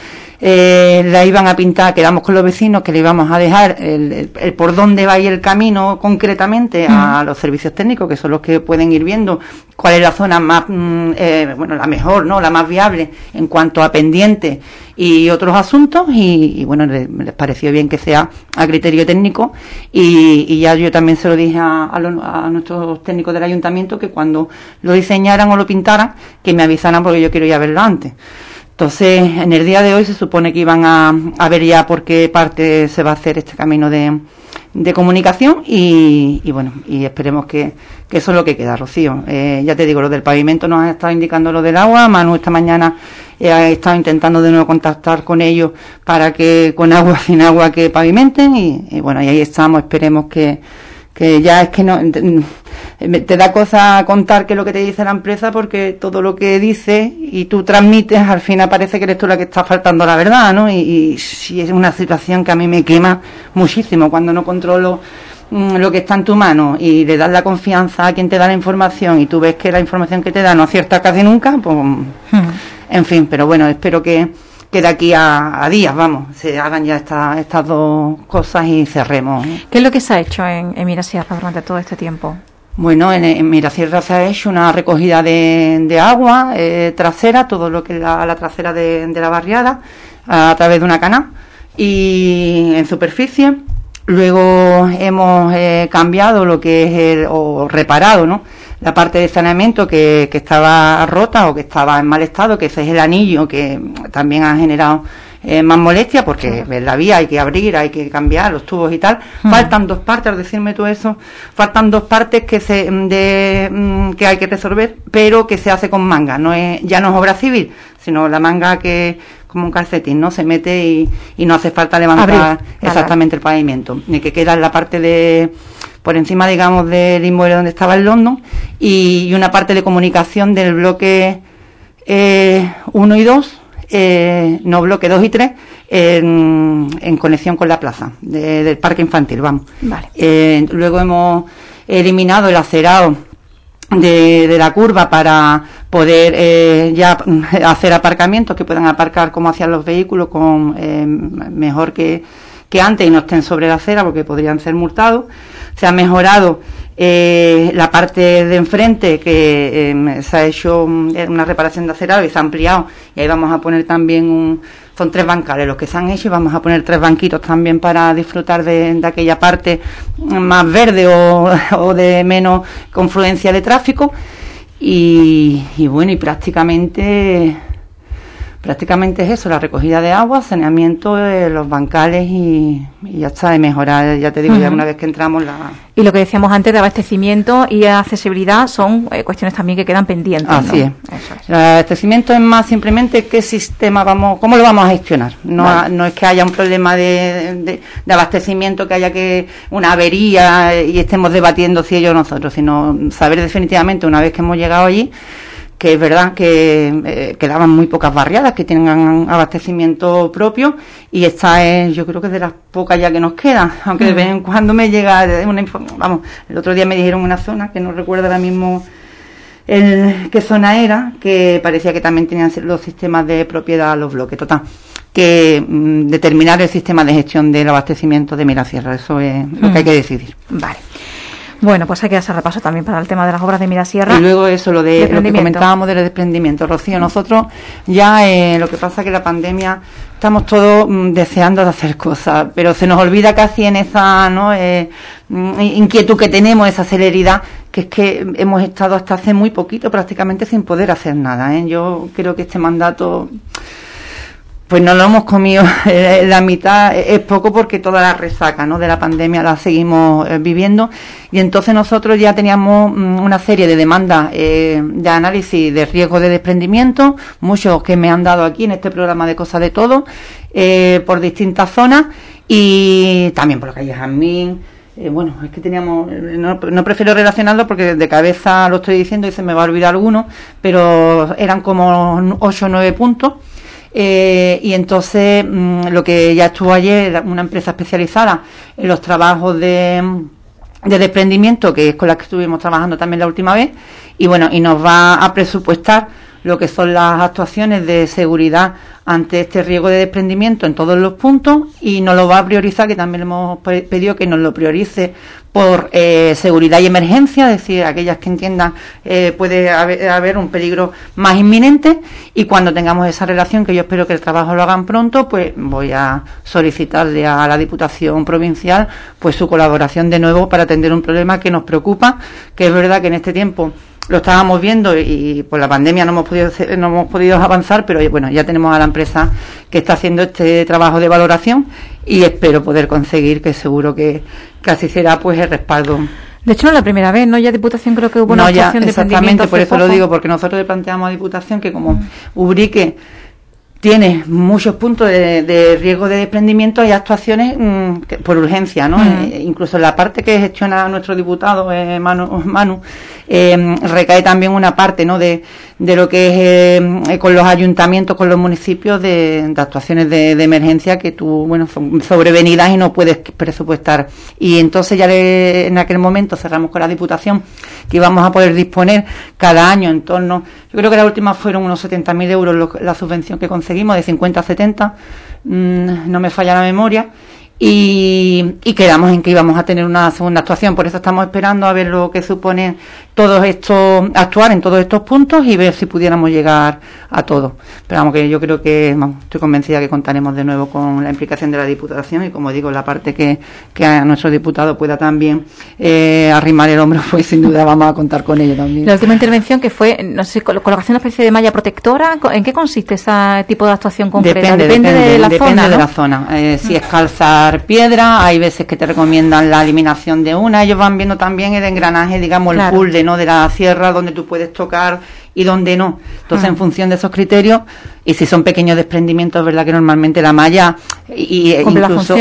la iban a pintar, quedamos con los vecinos que le íbamos a dejar el por dónde va a ir el camino concretamente a los servicios técnicos, que son los que pueden ir viendo cuál es la zona más, bueno, la mejor, ¿no?, la más viable en cuanto a pendiente y otros asuntos, y bueno, les pareció bien que sea a criterio técnico, y ya yo también se lo dije a nuestros técnicos del ayuntamiento, que cuando lo diseñaran o lo pintaran, que me avisaran, porque yo quiero ya verlo antes. Entonces, en el día de hoy se supone que iban a ver ya por qué parte se va a hacer este camino de comunicación, y bueno, y esperemos que eso es lo que queda, Rocío. Ya te digo, lo del pavimento nos ha estado indicando lo del agua. Manu esta mañana ha estado intentando de nuevo contactar con ellos para que con agua, sin agua, que pavimenten, y bueno, y ahí estamos. Esperemos que ya es que no te da cosa contar qué es lo que te dice la empresa, porque todo lo que dice y tú transmites, al final parece que eres tú la que está faltando la verdad, ¿no? Y es una situación que a mí me quema muchísimo cuando no controlo lo que está en tu mano y le das la confianza a quien te da la información y tú ves que la información que te da no acierta casi nunca, pues en fin, pero bueno, espero que de aquí a días, vamos, se hagan ya estas dos cosas y cerremos. ¿Qué es lo que se ha hecho en Mirasierra durante todo este tiempo? Bueno, en Mirasierra se ha hecho una recogida de agua trasera, todo lo que es la trasera de la barriada, a través de una canal y en superficie. Luego hemos cambiado lo que es o reparado, ¿no?, la parte de saneamiento que estaba rota o que estaba en mal estado, que ese es el anillo, que también ha generado más molestia, porque la vía hay que abrir, hay que cambiar los tubos y tal. Faltan dos partes, al decirme tú eso, faltan dos partes que hay que resolver, pero que se hace con manga, ya no es obra civil, sino la manga que como un calcetín, ¿no?, se mete y no hace falta levantar exactamente el pavimento, ni que queda en la parte por encima, digamos, del inmueble donde estaba el London, y una parte de comunicación del bloque 1 y 2, no, bloque 2 y 3, en conexión con la plaza del parque infantil, vamos. Vale. Luego hemos eliminado el acerado de la curva para poder ya hacer aparcamientos que puedan aparcar como hacían los vehículos, con mejor que antes, y no estén sobre la acera porque podrían ser multados. Se ha mejorado la parte de enfrente, que se ha hecho una reparación de acerado y se ha ampliado, y ahí vamos a poner también son 3 bancales los que se han hecho, y vamos a poner 3 banquitos también para disfrutar de aquella parte más verde o de menos confluencia de tráfico. Y bueno, y prácticamente es eso, la recogida de agua, saneamiento, los bancales y ya está, de mejorar, ya te digo, ya una vez que entramos Y lo que decíamos antes de abastecimiento y accesibilidad son cuestiones también que quedan pendientes. Así es. Eso es. El abastecimiento es más simplemente qué sistema cómo lo vamos a gestionar. No es que haya un problema de abastecimiento, que haya una avería y estemos debatiendo si ellos o nosotros, sino saber definitivamente, una vez que hemos llegado allí, que es verdad que quedaban muy pocas barriadas que tengan abastecimiento propio, y esta es, yo creo que es de las pocas ya que nos quedan, aunque de vez en cuando me llega el otro día me dijeron una zona que no recuerdo ahora mismo qué zona era, que parecía que también tenían los sistemas de propiedad los bloques. Total, que determinar el sistema de gestión del abastecimiento de Mirasierra, eso es lo que hay que decidir. Vale. Bueno, pues hay que hacer repaso también para el tema de las obras de Mirasierra. Y luego eso, lo que comentábamos del desprendimiento. Rocío, nosotros ya lo que pasa es que la pandemia, estamos todos deseando de hacer cosas, pero se nos olvida casi en esa inquietud que tenemos, esa celeridad, que es que hemos estado hasta hace muy poquito prácticamente sin poder hacer nada. Yo creo que este mandato, pues no lo hemos comido la mitad, es poco, porque toda la resaca, ¿no?, de la pandemia la seguimos viviendo, y entonces nosotros ya teníamos una serie de demandas de análisis de riesgo de desprendimiento, muchos que me han dado aquí en este programa de Cosas de Todo, por distintas zonas, y también por la calle Jazmín. Bueno, es que teníamos, no prefiero relacionarlo porque de cabeza lo estoy diciendo y se me va a olvidar alguno, pero eran como 8 o 9 puntos. Y entonces lo que ya estuvo ayer, una empresa especializada en los trabajos de desprendimiento, que es con la que estuvimos trabajando también la última vez, y bueno, y nos va a presupuestar lo que son las actuaciones de seguridad ante este riesgo de desprendimiento en todos los puntos, y nos lo va a priorizar, que también le hemos pedido que nos lo priorice por seguridad y emergencia, es decir, aquellas que entiendan puede haber un peligro más inminente, y cuando tengamos esa relación, que yo espero que el trabajo lo hagan pronto, pues voy a solicitarle a la Diputación Provincial pues su colaboración de nuevo para atender un problema que nos preocupa, que es verdad que en este tiempo lo estábamos viendo y por la pandemia no hemos podido avanzar, pero bueno, ya tenemos a la empresa que está haciendo este trabajo de valoración, y espero poder conseguir, que seguro que así será, pues el respaldo. De hecho, no es la primera vez, ¿no? Ya Diputación creo que hubo una actuación de exactamente, por eso lo digo, porque nosotros le planteamos a Diputación que como Ubrique tiene muchos puntos de riesgo de desprendimiento, hay actuaciones por urgencia, ¿no? Incluso en la parte que gestiona nuestro diputado, Manu, recae también una parte, ¿no?, de lo que es con los ayuntamientos, con los municipios, de actuaciones de emergencia que tú, bueno, son sobrevenidas y no puedes presupuestar. Y entonces ya en aquel momento cerramos con la Diputación que íbamos a poder disponer cada año en torno, yo creo que la última fueron unos 70.000 euros la subvención que conseguimos, de 50 a 70, no me falla la memoria. Y quedamos en que íbamos a tener una segunda actuación, por eso estamos esperando a ver lo que supone todos estos, actuar en todos estos puntos y ver si pudiéramos llegar a todo. Pero vamos, que yo creo que, estoy convencida que contaremos de nuevo con la implicación de la Diputación y, como digo, la parte que a nuestro diputado pueda también arrimar el hombro, pues sin duda vamos a contar con ello también. La última intervención que fue, no sé, colocación de una especie de malla protectora, ¿en qué consiste ese tipo de actuación concreta? Depende de la zona, ¿no? Depende de la zona. Si es calzar piedra, hay veces que te recomiendan la eliminación de una, ellos van viendo también el engranaje, digamos, el puzzle, ¿no?, de la sierra, donde tú puedes tocar y donde no. Entonces, en función de esos criterios, y si son pequeños desprendimientos, es verdad que normalmente la malla incluso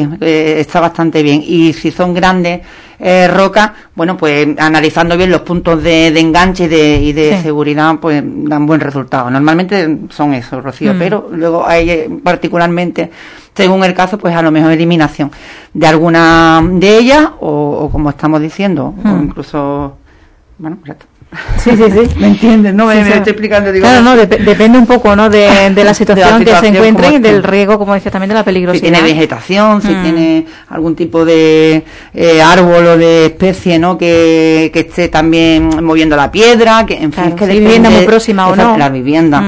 está bastante bien. Y si son grandes rocas, bueno, pues analizando bien los puntos de enganche y de seguridad, pues dan buen resultado. Normalmente son esos, Rocío, pero luego hay particularmente, según el caso, pues a lo mejor eliminación de alguna de ellas o como estamos diciendo, o incluso, bueno, ya está. Sí. ¿Me entiendes? No me estoy explicando. Digo, claro, no, depende un poco, ¿no?, de la situación que se encuentre y del riesgo, como decía, también de la peligrosidad. Si tiene vegetación, si tiene algún tipo de árbol o de especie, ¿no?, que esté también moviendo la piedra, que en fin, es que si vivienda muy próxima o no. La vivienda.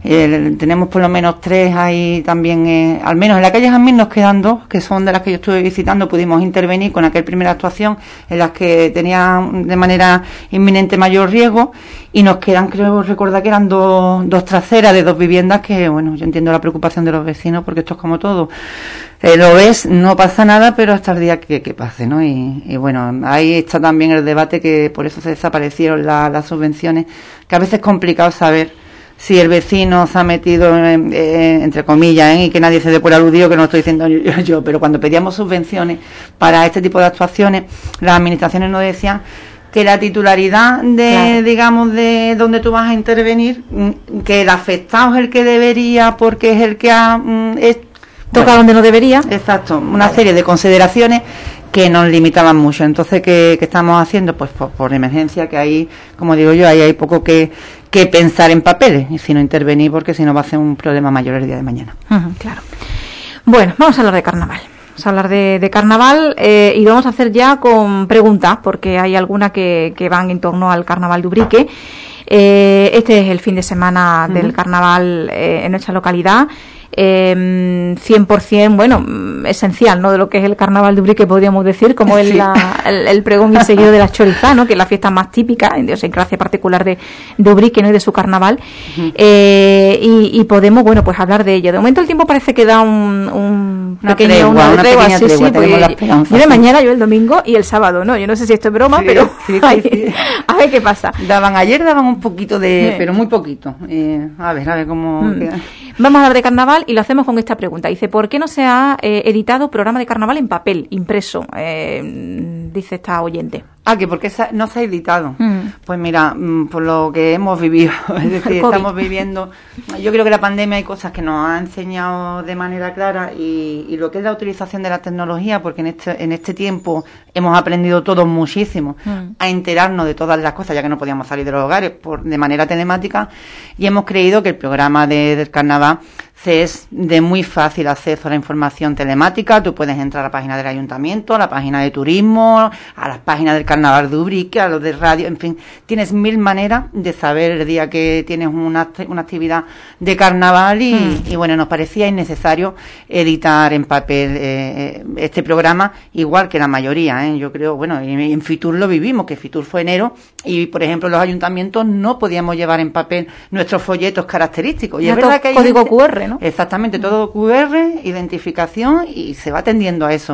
Tenemos por lo menos 3 ahí también, al menos en la calle Jazmín nos quedan 2, que son de las que yo estuve visitando. Pudimos intervenir con aquella primera actuación en las que tenían de manera inminente mayor riesgo, y nos quedan, creo recordar que eran dos traseras de 2 viviendas que, bueno, yo entiendo la preocupación de los vecinos, porque esto es como todo. Lo ves, no pasa nada, pero hasta el día que pase, ¿no? Y bueno, ahí está también el debate, que por eso se desaparecieron las subvenciones, que a veces es complicado saber si el vecino se ha metido, entre comillas, y que nadie se dé por aludido, que no lo estoy diciendo yo, pero cuando pedíamos subvenciones para este tipo de actuaciones, las administraciones nos decían que la titularidad digamos, de donde tú vas a intervenir, que el afectado es el que debería, porque es el que ha toca donde no debería. Exacto, una serie de consideraciones que nos limitaban mucho. Entonces, ¿qué estamos haciendo? Pues por emergencia, que ahí, como digo yo, ahí hay poco que pensar en papeles, y si no intervenir, porque si no va a ser un problema mayor el día de mañana. Claro. Bueno, vamos a hablar de carnaval. Vamos a hablar de carnaval y vamos a hacer ya con preguntas, porque hay algunas que van en torno al carnaval de Ubrique. Este es el fin de semana del carnaval en nuestra localidad. 100%, bueno, esencial, ¿no?, de lo que es el carnaval de Ubrique, podríamos decir, como es el pregón y seguido de la chorizá, ¿no?, que es la fiesta más típica, en idiosincrasia particular de Ubrique, ¿no?, y de su carnaval. Y podemos, bueno, pues hablar de ello. De momento el tiempo parece que da una pequeña tregua, yo de mañana, yo el domingo y el sábado, ¿no? Yo no sé si esto es broma, pero a ver qué pasa. Ayer daban un poquito pero muy poquito. A ver cómo queda. Vamos a hablar de carnaval y lo hacemos con esta pregunta. Dice, ¿por qué no se ha editado programa de carnaval en papel, impreso? Dice esta oyente. Que porque no se ha editado. Pues mira, por lo que hemos vivido, es decir, estamos viviendo, yo creo que la pandemia hay cosas que nos ha enseñado de manera clara, y lo que es la utilización de la tecnología, porque en este tiempo hemos aprendido todos muchísimo a enterarnos de todas las cosas, ya que no podíamos salir de los hogares de manera telemática, y hemos creído que el programa del carnaval es de muy fácil acceso a la información telemática. Tú puedes entrar a la página del ayuntamiento, a la página de turismo, a las páginas del carnaval de Ubrique, a los de radio, en fin, tienes 1000 maneras de saber el día que tienes una actividad de carnaval y bueno, nos parecía innecesario editar en papel este programa, igual que la mayoría, yo creo, bueno, en Fitur lo vivimos, que Fitur fue enero y, por ejemplo, los ayuntamientos no podíamos llevar en papel nuestros folletos característicos. Y es verdad que hay código QR, ¿no? Exactamente, todo QR, identificación, y se va tendiendo a eso.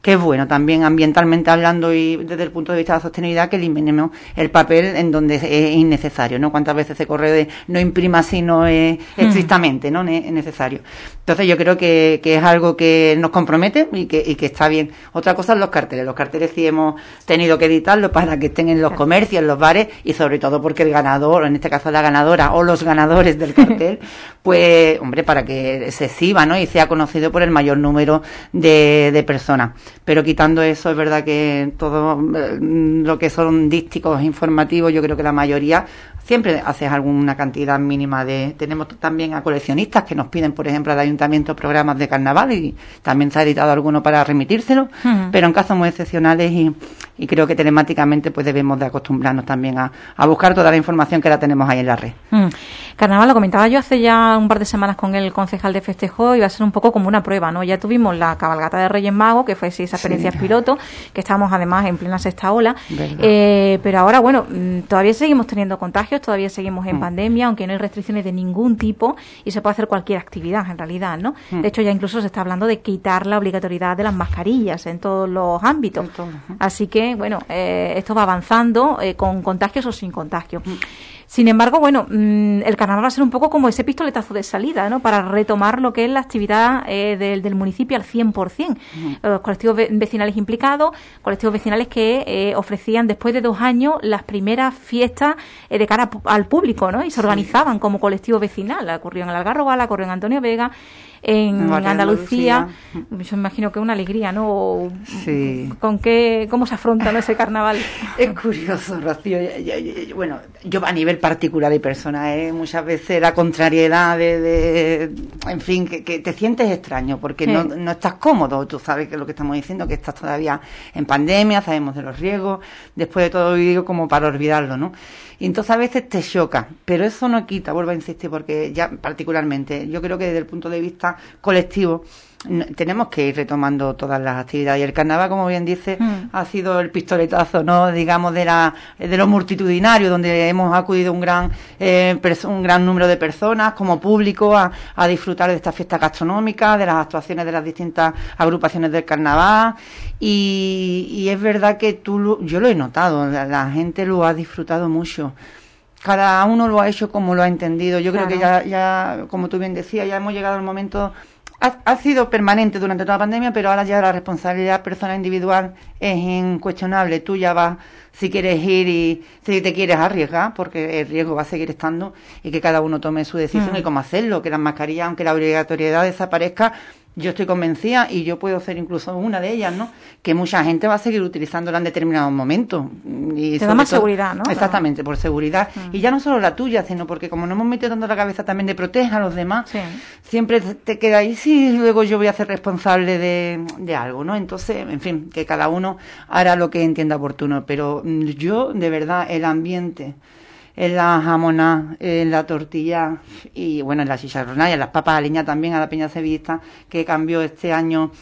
que es bueno también ambientalmente hablando y desde el punto de vista de la sostenibilidad, que eliminemos el papel en donde es innecesario, ¿no? Cuántas veces ese correo de no imprima si no es estrictamente, ¿no? Es necesario. Entonces yo creo que es algo que nos compromete y que está bien. Otra cosa es los carteles sí hemos tenido que editarlos para que estén en los comercios, en los bares, y sobre todo porque el ganador, o en este caso la ganadora o los ganadores del cartel, pues hombre, para que se exhiba, ¿no? Y sea conocido por el mayor número de personas. Pero quitando eso, es verdad que todo lo que son dísticos informativos, yo creo que la mayoría siempre haces alguna cantidad mínima tenemos también a coleccionistas que nos piden, por ejemplo, al ayuntamiento programas de carnaval, y también se ha editado alguno para remitírselo, pero en casos muy excepcionales y creo que telemáticamente pues debemos de acostumbrarnos también a buscar toda la información que la tenemos ahí en la red. Carnaval, lo comentaba yo hace ya un par de semanas con el concejal de festejo, iba a ser un poco como una prueba, ¿no? Ya tuvimos la cabalgata de Reyes Magos, que fue esa experiencia piloto, que estábamos además en plena sexta ola, pero ahora, bueno, todavía seguimos teniendo contagios, todavía seguimos en pandemia, aunque no hay restricciones de ningún tipo y se puede hacer cualquier actividad en realidad, ¿no? De hecho, ya incluso se está hablando de quitar la obligatoriedad de las mascarillas en todos los ámbitos. Así que, bueno, esto va avanzando con contagios o sin contagios. Sin embargo, bueno, el carnaval va a ser un poco como ese pistoletazo de salida, ¿no? Para retomar lo que es la actividad del municipio al 100%. Los colectivos vecinales implicados, colectivos vecinales que ofrecían después de 2 años las primeras fiestas de cara al público, ¿no? Y se organizaban como colectivo vecinal. Ocurrió en el Algarrobal, ocurrió en Antonio Vega, en Andalucía. Yo me imagino que es una alegría, ¿no? Sí. ¿Cómo se afronta, ¿no?, ese carnaval? Es curioso, Rocío. Bueno, yo a nivel particular y personal, muchas veces la contrariedad en fin, que te sientes extraño porque no estás cómodo. Tú sabes que lo que estamos diciendo, que estás todavía en pandemia, sabemos de los riesgos, después de todo vivido, como para olvidarlo, ¿no? Y entonces a veces te choca, pero eso no quita, vuelvo a insistir, porque ya particularmente, yo creo que desde el punto de vista colectivo tenemos que ir retomando todas las actividades, y el carnaval, como bien dice, ha sido el pistoletazo, ¿no?, digamos, de lo multitudinario, donde hemos acudido un gran número de personas como público a disfrutar de esta fiesta gastronómica, de las actuaciones de las distintas agrupaciones del carnaval, y es verdad que yo lo he notado, la gente lo ha disfrutado mucho. Cada uno lo ha hecho como lo ha entendido. Yo creo que ya, como tú bien decías, ya hemos llegado al momento. Ha sido permanente durante toda la pandemia, pero ahora ya la responsabilidad personal individual es incuestionable. Tú ya vas, si quieres ir y si te quieres arriesgar, porque el riesgo va a seguir estando, y que cada uno tome su decisión y cómo hacerlo, que las mascarillas, aunque la obligatoriedad desaparezca, yo estoy convencida, y yo puedo ser incluso una de ellas, ¿no?, que mucha gente va a seguir utilizándola en determinados momentos. Y te da más seguridad, ¿no? Exactamente, por seguridad. Y ya no solo la tuya, sino porque como no hemos metido tanto la cabeza también de proteger a los demás, siempre te queda ahí, sí, luego yo voy a ser responsable de algo, ¿no? Entonces, en fin, que cada uno hará lo que entienda oportuno. Pero yo, de verdad, el ambiente en la jamona, en la tortilla y bueno, en la chicharronada y en las papas aliñadas también, a la Peña Sevillista, que cambió este año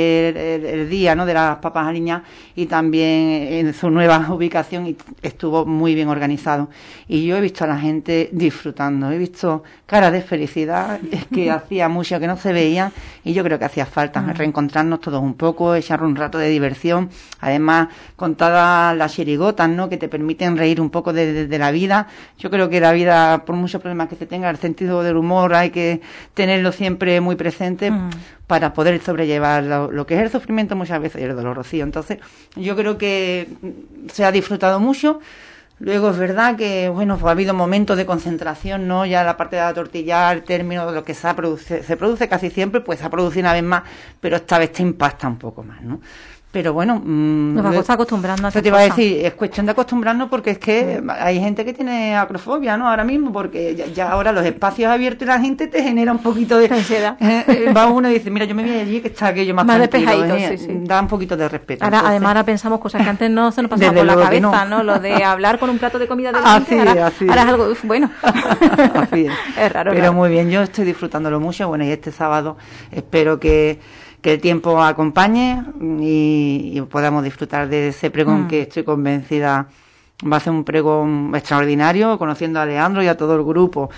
el día, ¿no?, de las papas aliñadas, y también en su nueva ubicación, y estuvo muy bien organizado. Y yo he visto a la gente disfrutando, he visto caras de felicidad, es que hacía mucho que no se veían, y yo creo que hacía falta reencontrarnos todos un poco, echar un rato de diversión, además con todas las chirigotas, ¿no?, que te permiten reír un poco de la vida. Yo creo que la vida, por muchos problemas que se tenga, el sentido del humor hay que tenerlo siempre muy presente para poder sobrellevar lo que es el sufrimiento muchas veces y el dolor, Rocío. Entonces, yo creo que se ha disfrutado mucho. Luego es verdad que, bueno, pues ha habido momentos de concentración, ¿no? Ya la parte de la tortilla, el término de lo que se produce casi siempre, pues se ha producido una vez más, pero esta vez te impacta un poco más, ¿no? Pero bueno, nos va a costar acostumbrarnos a te iba a decir, es cuestión de acostumbrarnos, porque es que hay gente que tiene acrofobia, ¿no?, ahora mismo, porque ya ahora los espacios abiertos y la gente te genera un poquito de ansiedad. Va uno y dice, mira, yo me voy allí que está aquello más despejadito, da un poquito de respeto. Ahora, entonces, además, ahora pensamos cosas que antes no se nos pasaban por la cabeza, ¿no? Lo de hablar con un plato de comida delante, ahora es algo, bueno. Así es raro. Pero muy bien, yo estoy disfrutándolo mucho. Bueno, y este sábado espero que el tiempo acompañe y podamos disfrutar de ese pregón que estoy convencida va a ser un pregón extraordinario, conociendo a Leandro y a todo el grupo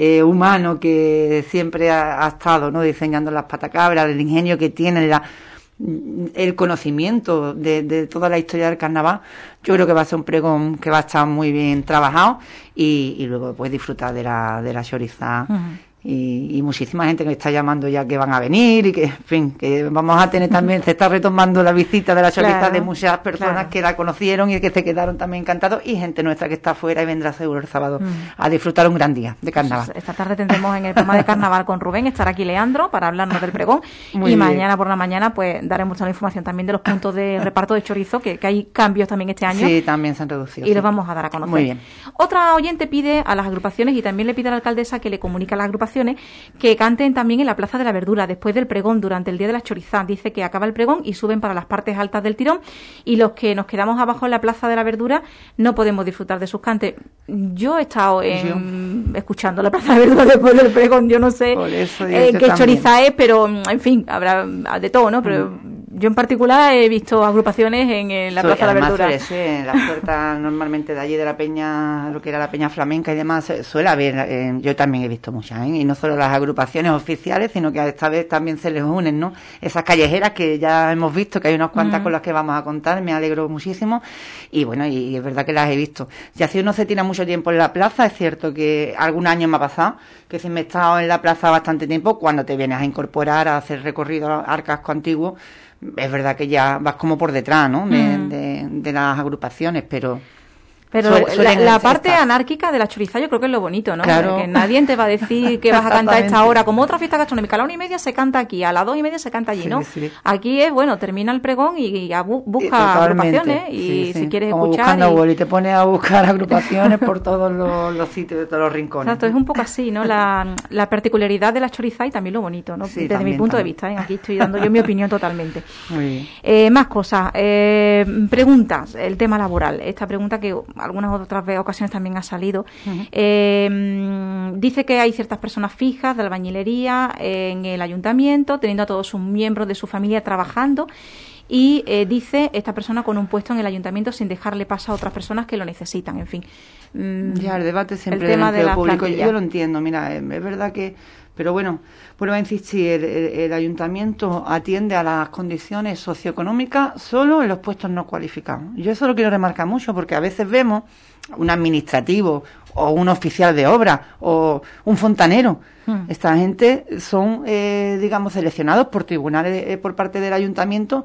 humano que siempre ha estado, ¿no?, diseñando las patacabras, el ingenio que tienen, el conocimiento de toda la historia del carnaval, yo creo que va a ser un pregón que va a estar muy bien trabajado y luego pues disfrutar de la chorizá. Y muchísima gente que me está llamando ya que van a venir y que, en fin, que vamos a tener también, se está retomando la visita de la chorizá de muchas personas que la conocieron y que se quedaron también encantados, y gente nuestra que está afuera y vendrá seguro el sábado a disfrutar un gran día de carnaval. Pues esta tarde tendremos en el programa de carnaval con Rubén, estará aquí Leandro para hablarnos del pregón y mañana por la mañana pues daremos la información también de los puntos de reparto de chorizo, que hay cambios también este año. Sí, también se han reducido. Y los vamos a dar a conocer. Muy bien. Otra oyente pide a las agrupaciones y también le pide a la alcaldesa que le comunique a las agrupaciones que canten también en la Plaza de la Verdura después del pregón durante el día de la chorizá. Dice que acaba el pregón y suben para las partes altas del tirón, y los que nos quedamos abajo en la Plaza de la Verdura no podemos disfrutar de sus cantes. Yo he estado escuchando la Plaza de la Verdura después del pregón, yo no sé qué chorizá es, pero en fin, habrá de todo, ¿no? Pero yo en particular he visto agrupaciones en la Plaza de la Verdura. En la puerta normalmente de allí de la peña, lo que era la peña flamenca y demás, suele haber, yo también he visto muchas, y no solo las agrupaciones oficiales, sino que esta vez también se les unen, ¿no? Esas callejeras que ya hemos visto, que hay unas cuantas con las que vamos a contar, me alegro muchísimo, y bueno, y es verdad que las he visto. Ya si uno se tira mucho tiempo en la plaza, es cierto que algún año me ha pasado, que si me he estado en la plaza bastante tiempo, cuando te vienes a incorporar, a hacer recorrido al casco antiguo, es verdad que ya vas como por detrás, ¿no? De las agrupaciones, pero la parte anárquica de la chorizá yo creo que es lo bonito, ¿no? Claro. Porque nadie te va a decir que vas a cantar a esta hora. Como otra fiesta gastronómica, a la 1:30 se canta aquí, a las 2:30 se canta allí, ¿no? Sí. Aquí es, bueno, termina el pregón y busca agrupaciones y si quieres como escuchar. Y te pones a buscar agrupaciones por todos los sitios, de todos los rincones. Exacto, es un poco así, ¿no? La particularidad de la chorizá y también lo bonito, ¿no? Sí, desde mi punto de vista, ¿eh? Aquí estoy dando yo mi opinión totalmente. Muy bien. Más cosas. Preguntas, el tema laboral. Esta pregunta que algunas otras ocasiones también ha salido. Dice que hay ciertas personas fijas de albañilería en el ayuntamiento, teniendo a todos sus miembros de su familia trabajando, y dice esta persona con un puesto en el ayuntamiento sin dejarle pasar a otras personas que lo necesitan, en fin. Ya, el debate siempre el tema del empleo de público, yo lo entiendo, mira, es verdad que, pero bueno, vuelvo a insistir, el ayuntamiento atiende a las condiciones socioeconómicas solo en los puestos no cualificados. Yo eso lo quiero remarcar mucho, porque a veces vemos un administrativo o un oficial de obra o un fontanero. Esta gente son, digamos, seleccionados por tribunales por parte del ayuntamiento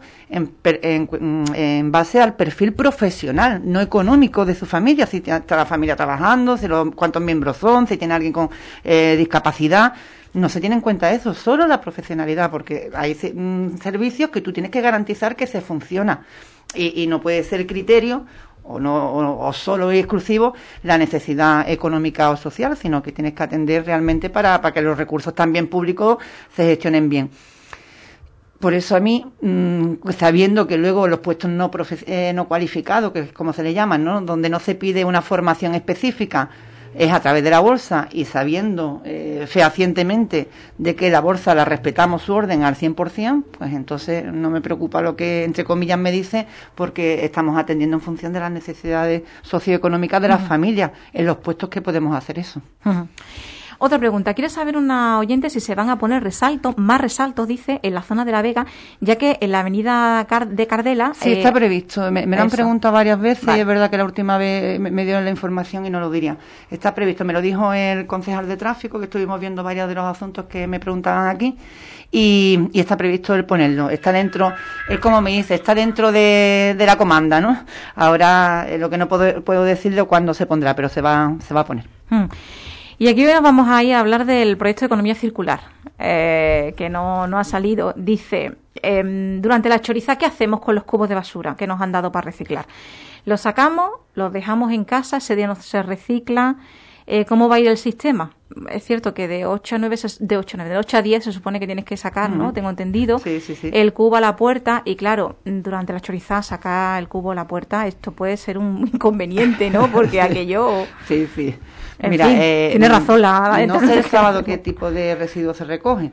en base al perfil profesional, no económico de su familia, si está la familia trabajando, cuántos miembros son, si tiene alguien con discapacidad. No se tiene en cuenta eso, solo la profesionalidad, porque hay servicios que tú tienes que garantizar que se funciona y no puede ser criterio o solo y exclusivo la necesidad económica o social, sino que tienes que atender realmente para que los recursos también públicos se gestionen bien. Por eso a mí, sabiendo que luego los puestos no cualificados, que es como se le llaman, ¿no? Donde no se pide una formación específica, es a través de la bolsa, y sabiendo fehacientemente de que la bolsa la respetamos su orden al 100%, pues entonces no me preocupa lo que, entre comillas, me dice, porque estamos atendiendo en función de las necesidades socioeconómicas de las familias, en los puestos que podemos hacer eso. Otra pregunta. Quiere saber una oyente si se van a poner más resaltos, dice, en la zona de La Vega, ya que en la avenida de Cardela... Sí, está previsto. Me lo han preguntado varias veces, y es verdad que la última vez me dieron la información y no lo diría. Está previsto. Me lo dijo el concejal de tráfico, que estuvimos viendo varios de los asuntos que me preguntaban aquí, y está previsto el ponerlo. Está dentro, es como me dice, está dentro de la comanda, ¿no? Ahora, lo que no puedo decirle cuándo se pondrá, pero se va a poner. Y aquí hoy nos vamos a ir a hablar del proyecto de economía circular, que no ha salido. Dice, durante la chorizá, ¿qué hacemos con los cubos de basura que nos han dado para reciclar? ¿Los sacamos? ¿Los dejamos en casa? ¿Ese día no se recicla? ¿Cómo va a ir el sistema? Es cierto que de 8 a 10 se supone que tienes que sacar, ¿no? Tengo entendido. Sí. El cubo a la puerta, y claro, durante la chorizá sacar el cubo a la puerta, esto puede ser un inconveniente, ¿no? Porque aquello... Sí. Mira, tiene razón no sé el sábado qué tipo de residuos se recogen.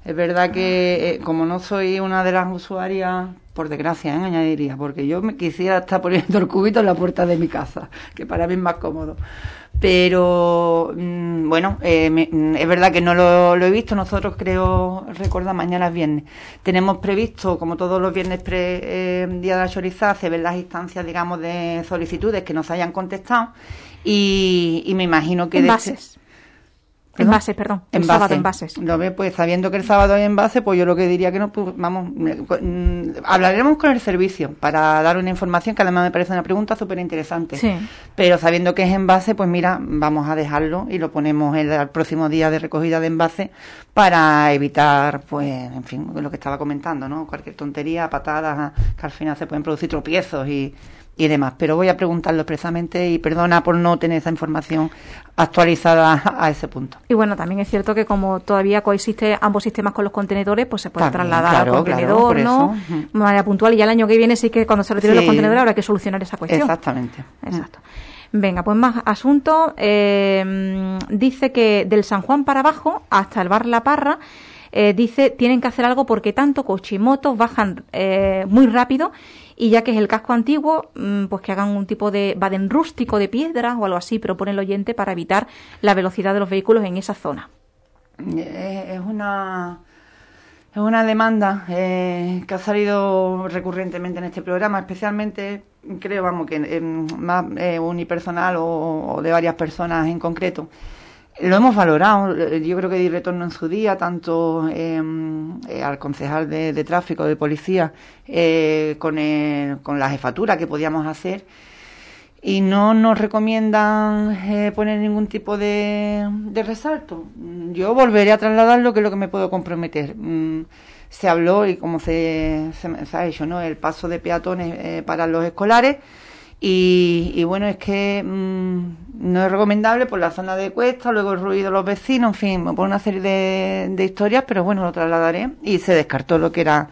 Es verdad que, como no soy una de las usuarias, por desgracia, añadiría, porque yo me quisiera estar poniendo el cubito en la puerta de mi casa, que para mí es más cómodo. Pero, bueno, es verdad que no lo he visto. Nosotros, creo recordar, mañana es viernes. Tenemos previsto, como todos los viernes día de la Chorizá, se ven las instancias, digamos, de solicitudes que nos hayan contestado. Y me imagino que... Envases. Envases, perdón. El sábado envases. Lo ve, pues sabiendo que el sábado hay envases, pues yo lo que diría que no, pues, vamos, hablaremos con el servicio para dar una información que además me parece una pregunta súper interesante. Sí. Pero sabiendo que es envase, pues mira, vamos a dejarlo y lo ponemos el próximo día de recogida de envase para evitar, pues, en fin, lo que estaba comentando, ¿no? Cualquier tontería, patadas, que al final se pueden producir tropiezos y demás, pero voy a preguntarlo expresamente y perdona por no tener esa información actualizada a ese punto. Y bueno, también es cierto que como todavía coexiste ambos sistemas con los contenedores, pues se puede trasladar al contenedor, ¿no? De manera puntual, y ya el año que viene sí que cuando se retiren los contenedores habrá que solucionar esa cuestión. Exactamente. Exacto. Venga, pues más asuntos. Dice que del San Juan para abajo, hasta el bar La Parra, dice tienen que hacer algo porque tanto coche y motos bajan muy rápido, y ya que es el casco antiguo, pues que hagan un tipo de badén rústico de piedra o algo así, propone el oyente, para evitar la velocidad de los vehículos en esa zona. Es una demanda que ha salido recurrentemente en este programa, especialmente, creo, vamos, que más unipersonal o de varias personas en concreto. Lo hemos valorado, yo creo que di retorno en su día, tanto al concejal de tráfico, de policía, con la jefatura que podíamos hacer, y no nos recomiendan poner ningún tipo de resalto. Yo volveré a trasladarlo, que es lo que me puedo comprometer. Se habló, y como se ha hecho, ¿no?, el paso de peatones para los escolares. Y bueno, es que no es recomendable por la zona de cuesta, luego el ruido de los vecinos, en fin, por una serie de historias, pero bueno, lo trasladaré, y se descartó lo que era.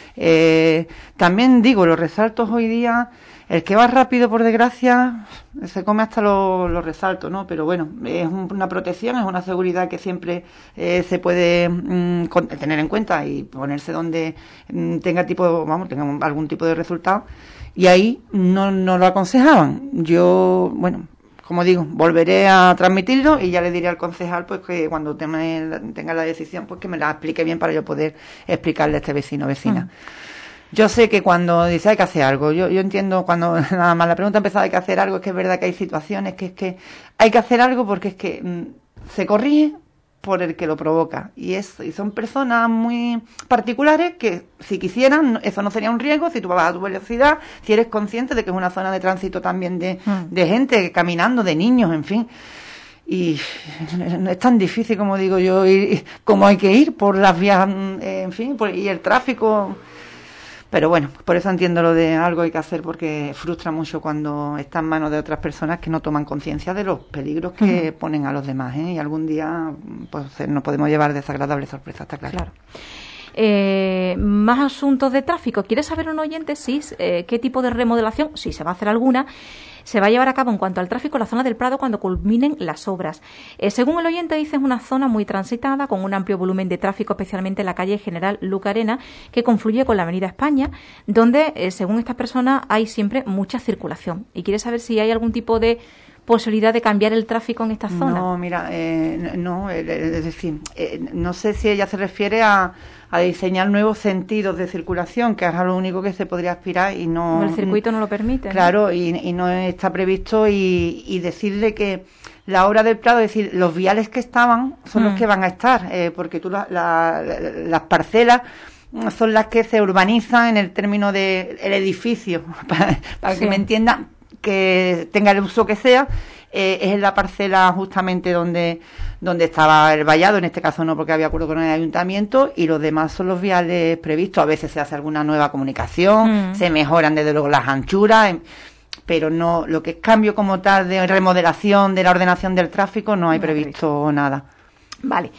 También digo, los resaltos hoy día, el que va rápido, por desgracia, se come hasta los resaltos, ¿no? Pero bueno, es una protección, es una seguridad que siempre se puede tener en cuenta y ponerse donde tenga algún tipo de resultado. Y ahí no lo aconsejaban. Yo, bueno, como digo, volveré a transmitirlo y ya le diré al concejal, pues, que cuando tenga la decisión, pues que me la explique bien para yo poder explicarle a este vecino o vecina. Yo sé que cuando dice hay que hacer algo, yo entiendo cuando nada más la pregunta empezaba hay que hacer algo, es que es verdad que hay situaciones que es que hay que hacer algo porque es que se corrige por el que lo provoca, y son personas muy particulares que, si quisieran, eso no sería un riesgo si tú vas a tu velocidad, si eres consciente de que es una zona de tránsito también de gente caminando, de niños, en fin, y no es tan difícil, como digo yo, como hay que ir por las vías, en fin, y el tráfico. Pero bueno, por eso entiendo lo de algo hay que hacer, porque frustra mucho cuando está en manos de otras personas que no toman conciencia de los peligros que ponen a los demás, ¿eh? Y algún día pues nos podemos llevar desagradables sorpresas, está claro. Más asuntos de tráfico. ¿Quiere saber un oyente qué tipo de remodelación, si se va a hacer alguna, se va a llevar a cabo en cuanto al tráfico en la zona del Prado cuando culminen las obras? Según el oyente, dice, es una zona muy transitada, con un amplio volumen de tráfico, especialmente en la calle General Luca Arena, que confluye con la Avenida España, donde, según estas personas, hay siempre mucha circulación. Y quiere saber si hay algún tipo de posibilidad de cambiar el tráfico en esta zona. No, mira, no, es decir, no sé si ella se refiere a diseñar nuevos sentidos de circulación, que es a lo único que se podría aspirar, y no... El circuito no lo permite. Claro, ¿no? Y no está previsto, y decirle que la obra del Prado, es decir, los viales que estaban son los que van a estar, porque tú las parcelas son las que se urbanizan en el término del edificio, para que me entiendan, que tenga el uso que sea. Es en la parcela justamente donde estaba el vallado, en este caso no, porque había acuerdo con el ayuntamiento, y los demás son los viales previstos. A veces se hace alguna nueva comunicación, se mejoran desde luego las anchuras, pero no, lo que es cambio como tal de remodelación de la ordenación del tráfico, no hay previsto nada. Vale.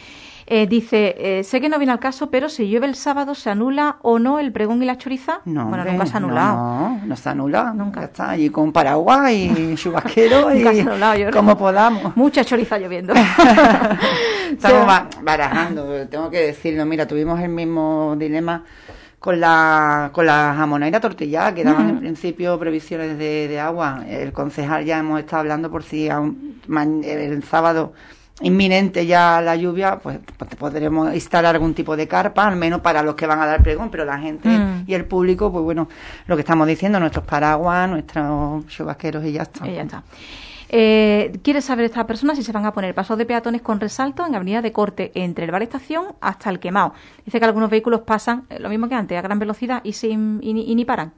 Dice, sé que no viene al caso, pero si llueve el sábado, ¿se anula o no el pregón y la choriza? No, bueno, nunca se ha anulado. No se anula. Nunca. Ya está allí con paraguas y chubasquero y como podamos. Mucha choriza lloviendo. Estamos barajando, tengo que decirlo. Mira, tuvimos el mismo dilema con la jamonera tortillada, que daban en principio previsiones de agua. El concejal ya hemos estado hablando por si el sábado inminente ya la lluvia, pues podremos instalar algún tipo de carpa, al menos para los que van a dar pregón, pero la gente y el público, pues bueno, lo que estamos diciendo, nuestros paraguas, nuestros chubasqueros y ya está. Y ya está. Quiere saber esta persona si se van a poner pasos de peatones con resalto en Avenida de Corte entre el Bar Estación hasta el Quemao. Dice que algunos vehículos pasan lo mismo que antes, a gran velocidad y ni paran.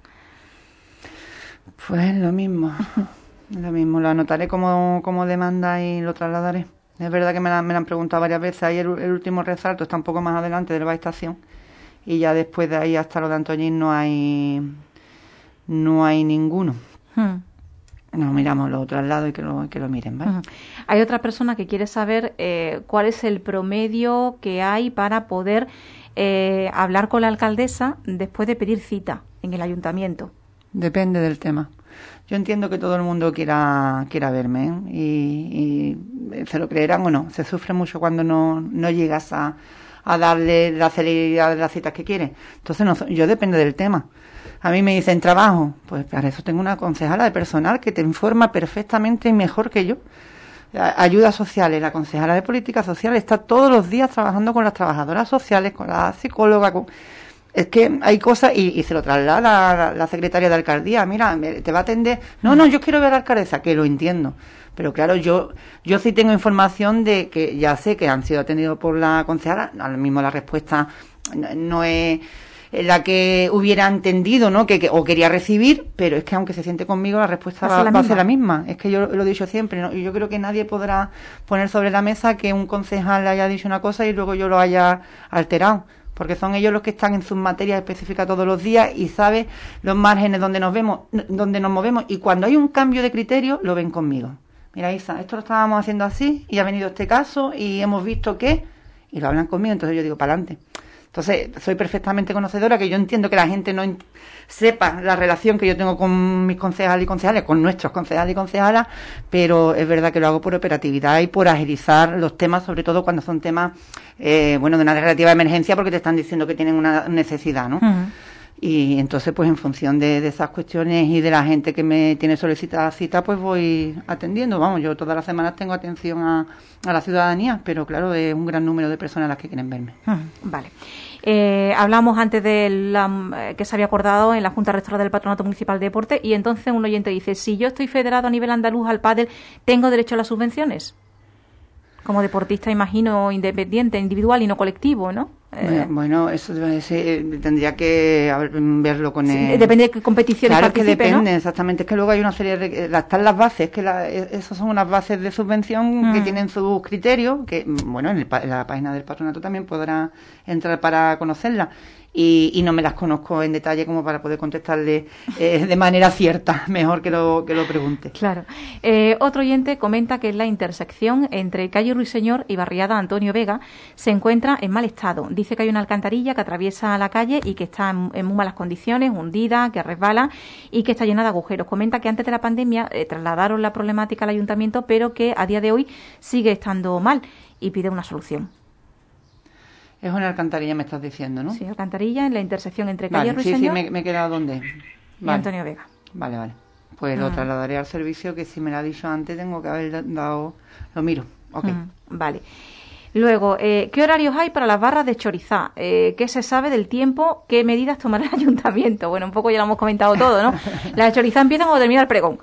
Pues lo mismo, lo anotaré como demanda y lo trasladaré. Es verdad que me la han preguntado varias veces. Ahí el último resalto está un poco más adelante del Bar Estación y ya después de ahí hasta lo de Antoñín no hay ninguno. Nos miramos los traslados y que lo miren, ¿vale? Hay otra persona que quiere saber cuál es el promedio que hay para poder hablar con la alcaldesa después de pedir cita en el ayuntamiento. Depende del tema. Yo entiendo que todo el mundo quiera verme, ¿eh? Y se lo creerán o no. Se sufre mucho cuando no llegas a darle la celeridad de las citas que quieres. Entonces, yo depende del tema. A mí me dicen trabajo, pues para eso tengo una concejala de personal que te informa perfectamente y mejor que yo. Ayudas sociales, la concejala de política social está todos los días trabajando con las trabajadoras sociales, con la psicóloga, es que hay cosas y se lo traslada la secretaria de alcaldía. Mira, te va a atender. No, yo quiero ver a la alcaldesa, que lo entiendo. Pero claro, yo sí tengo información de que ya sé que han sido atendidos por la concejala. Ahora mismo la respuesta no es la que hubiera entendido, ¿no? O quería recibir, pero es que aunque se siente conmigo, la respuesta va a ser la misma. Es que yo lo he dicho siempre, ¿no? Y yo creo que nadie podrá poner sobre la mesa que un concejal le haya dicho una cosa y luego yo lo haya alterado. Porque son ellos los que están en sus materias específicas todos los días y saben los márgenes donde nos movemos. Y cuando hay un cambio de criterio, lo ven conmigo. Mira, Isa, esto lo estábamos haciendo así y ha venido este caso y hemos visto que... Y lo hablan conmigo, entonces yo digo, para adelante. Entonces, soy perfectamente conocedora, que yo entiendo que la gente no sepa la relación que yo tengo con mis concejales y concejales, con nuestros concejales y concejalas, pero es verdad que lo hago por operatividad y por agilizar los temas, sobre todo cuando son temas, de una relativa emergencia, porque te están diciendo que tienen una necesidad, ¿no? Y entonces, pues en función de esas cuestiones y de la gente que me tiene solicitada cita, pues voy atendiendo. Vamos, yo todas las semanas tengo atención a la ciudadanía, pero claro, es un gran número de personas las que quieren verme. Vale. Hablamos antes de que se había acordado en la Junta Rectora del Patronato Municipal de Deporte y entonces un oyente dice, si yo estoy federado a nivel andaluz al pádel, ¿tengo derecho a las subvenciones? Como deportista, imagino, independiente, individual y no colectivo, ¿no? Bueno, eso tendría que verlo con él. Depende de qué competiciones participe, que depende, ¿no? Exactamente. Es que luego hay una serie de... Están las bases, esas son unas bases de subvención que tienen sus criterios, que, bueno, en la página del patronato también podrá entrar para conocerla. Y no me las conozco en detalle como para poder contestarle de manera cierta. Mejor que lo pregunte. Claro. Otro oyente comenta que la intersección entre calle Ruiseñor y barriada Antonio Vega se encuentra en mal estado. Dice que hay una alcantarilla que atraviesa la calle y que está en muy malas condiciones, hundida, que resbala y que está llena de agujeros. Comenta que antes de la pandemia trasladaron la problemática al ayuntamiento, pero que a día de hoy sigue estando mal y pide una solución. Es una alcantarilla, me estás diciendo, ¿no? Sí, alcantarilla en la intersección entre calle Ruiseñor sí, me he quedado ¿dónde? Y Antonio Vega. Vale. Pues lo trasladaré al servicio, que si me lo ha dicho antes tengo que haber dado... Lo miro, ok. Vale. Luego, ¿qué horarios hay para las barras de chorizá? ¿Qué se sabe del tiempo? ¿Qué medidas tomará el ayuntamiento? Bueno, un poco ya lo hemos comentado todo, ¿no? ¿Las de chorizá empiezan o termina el pregón?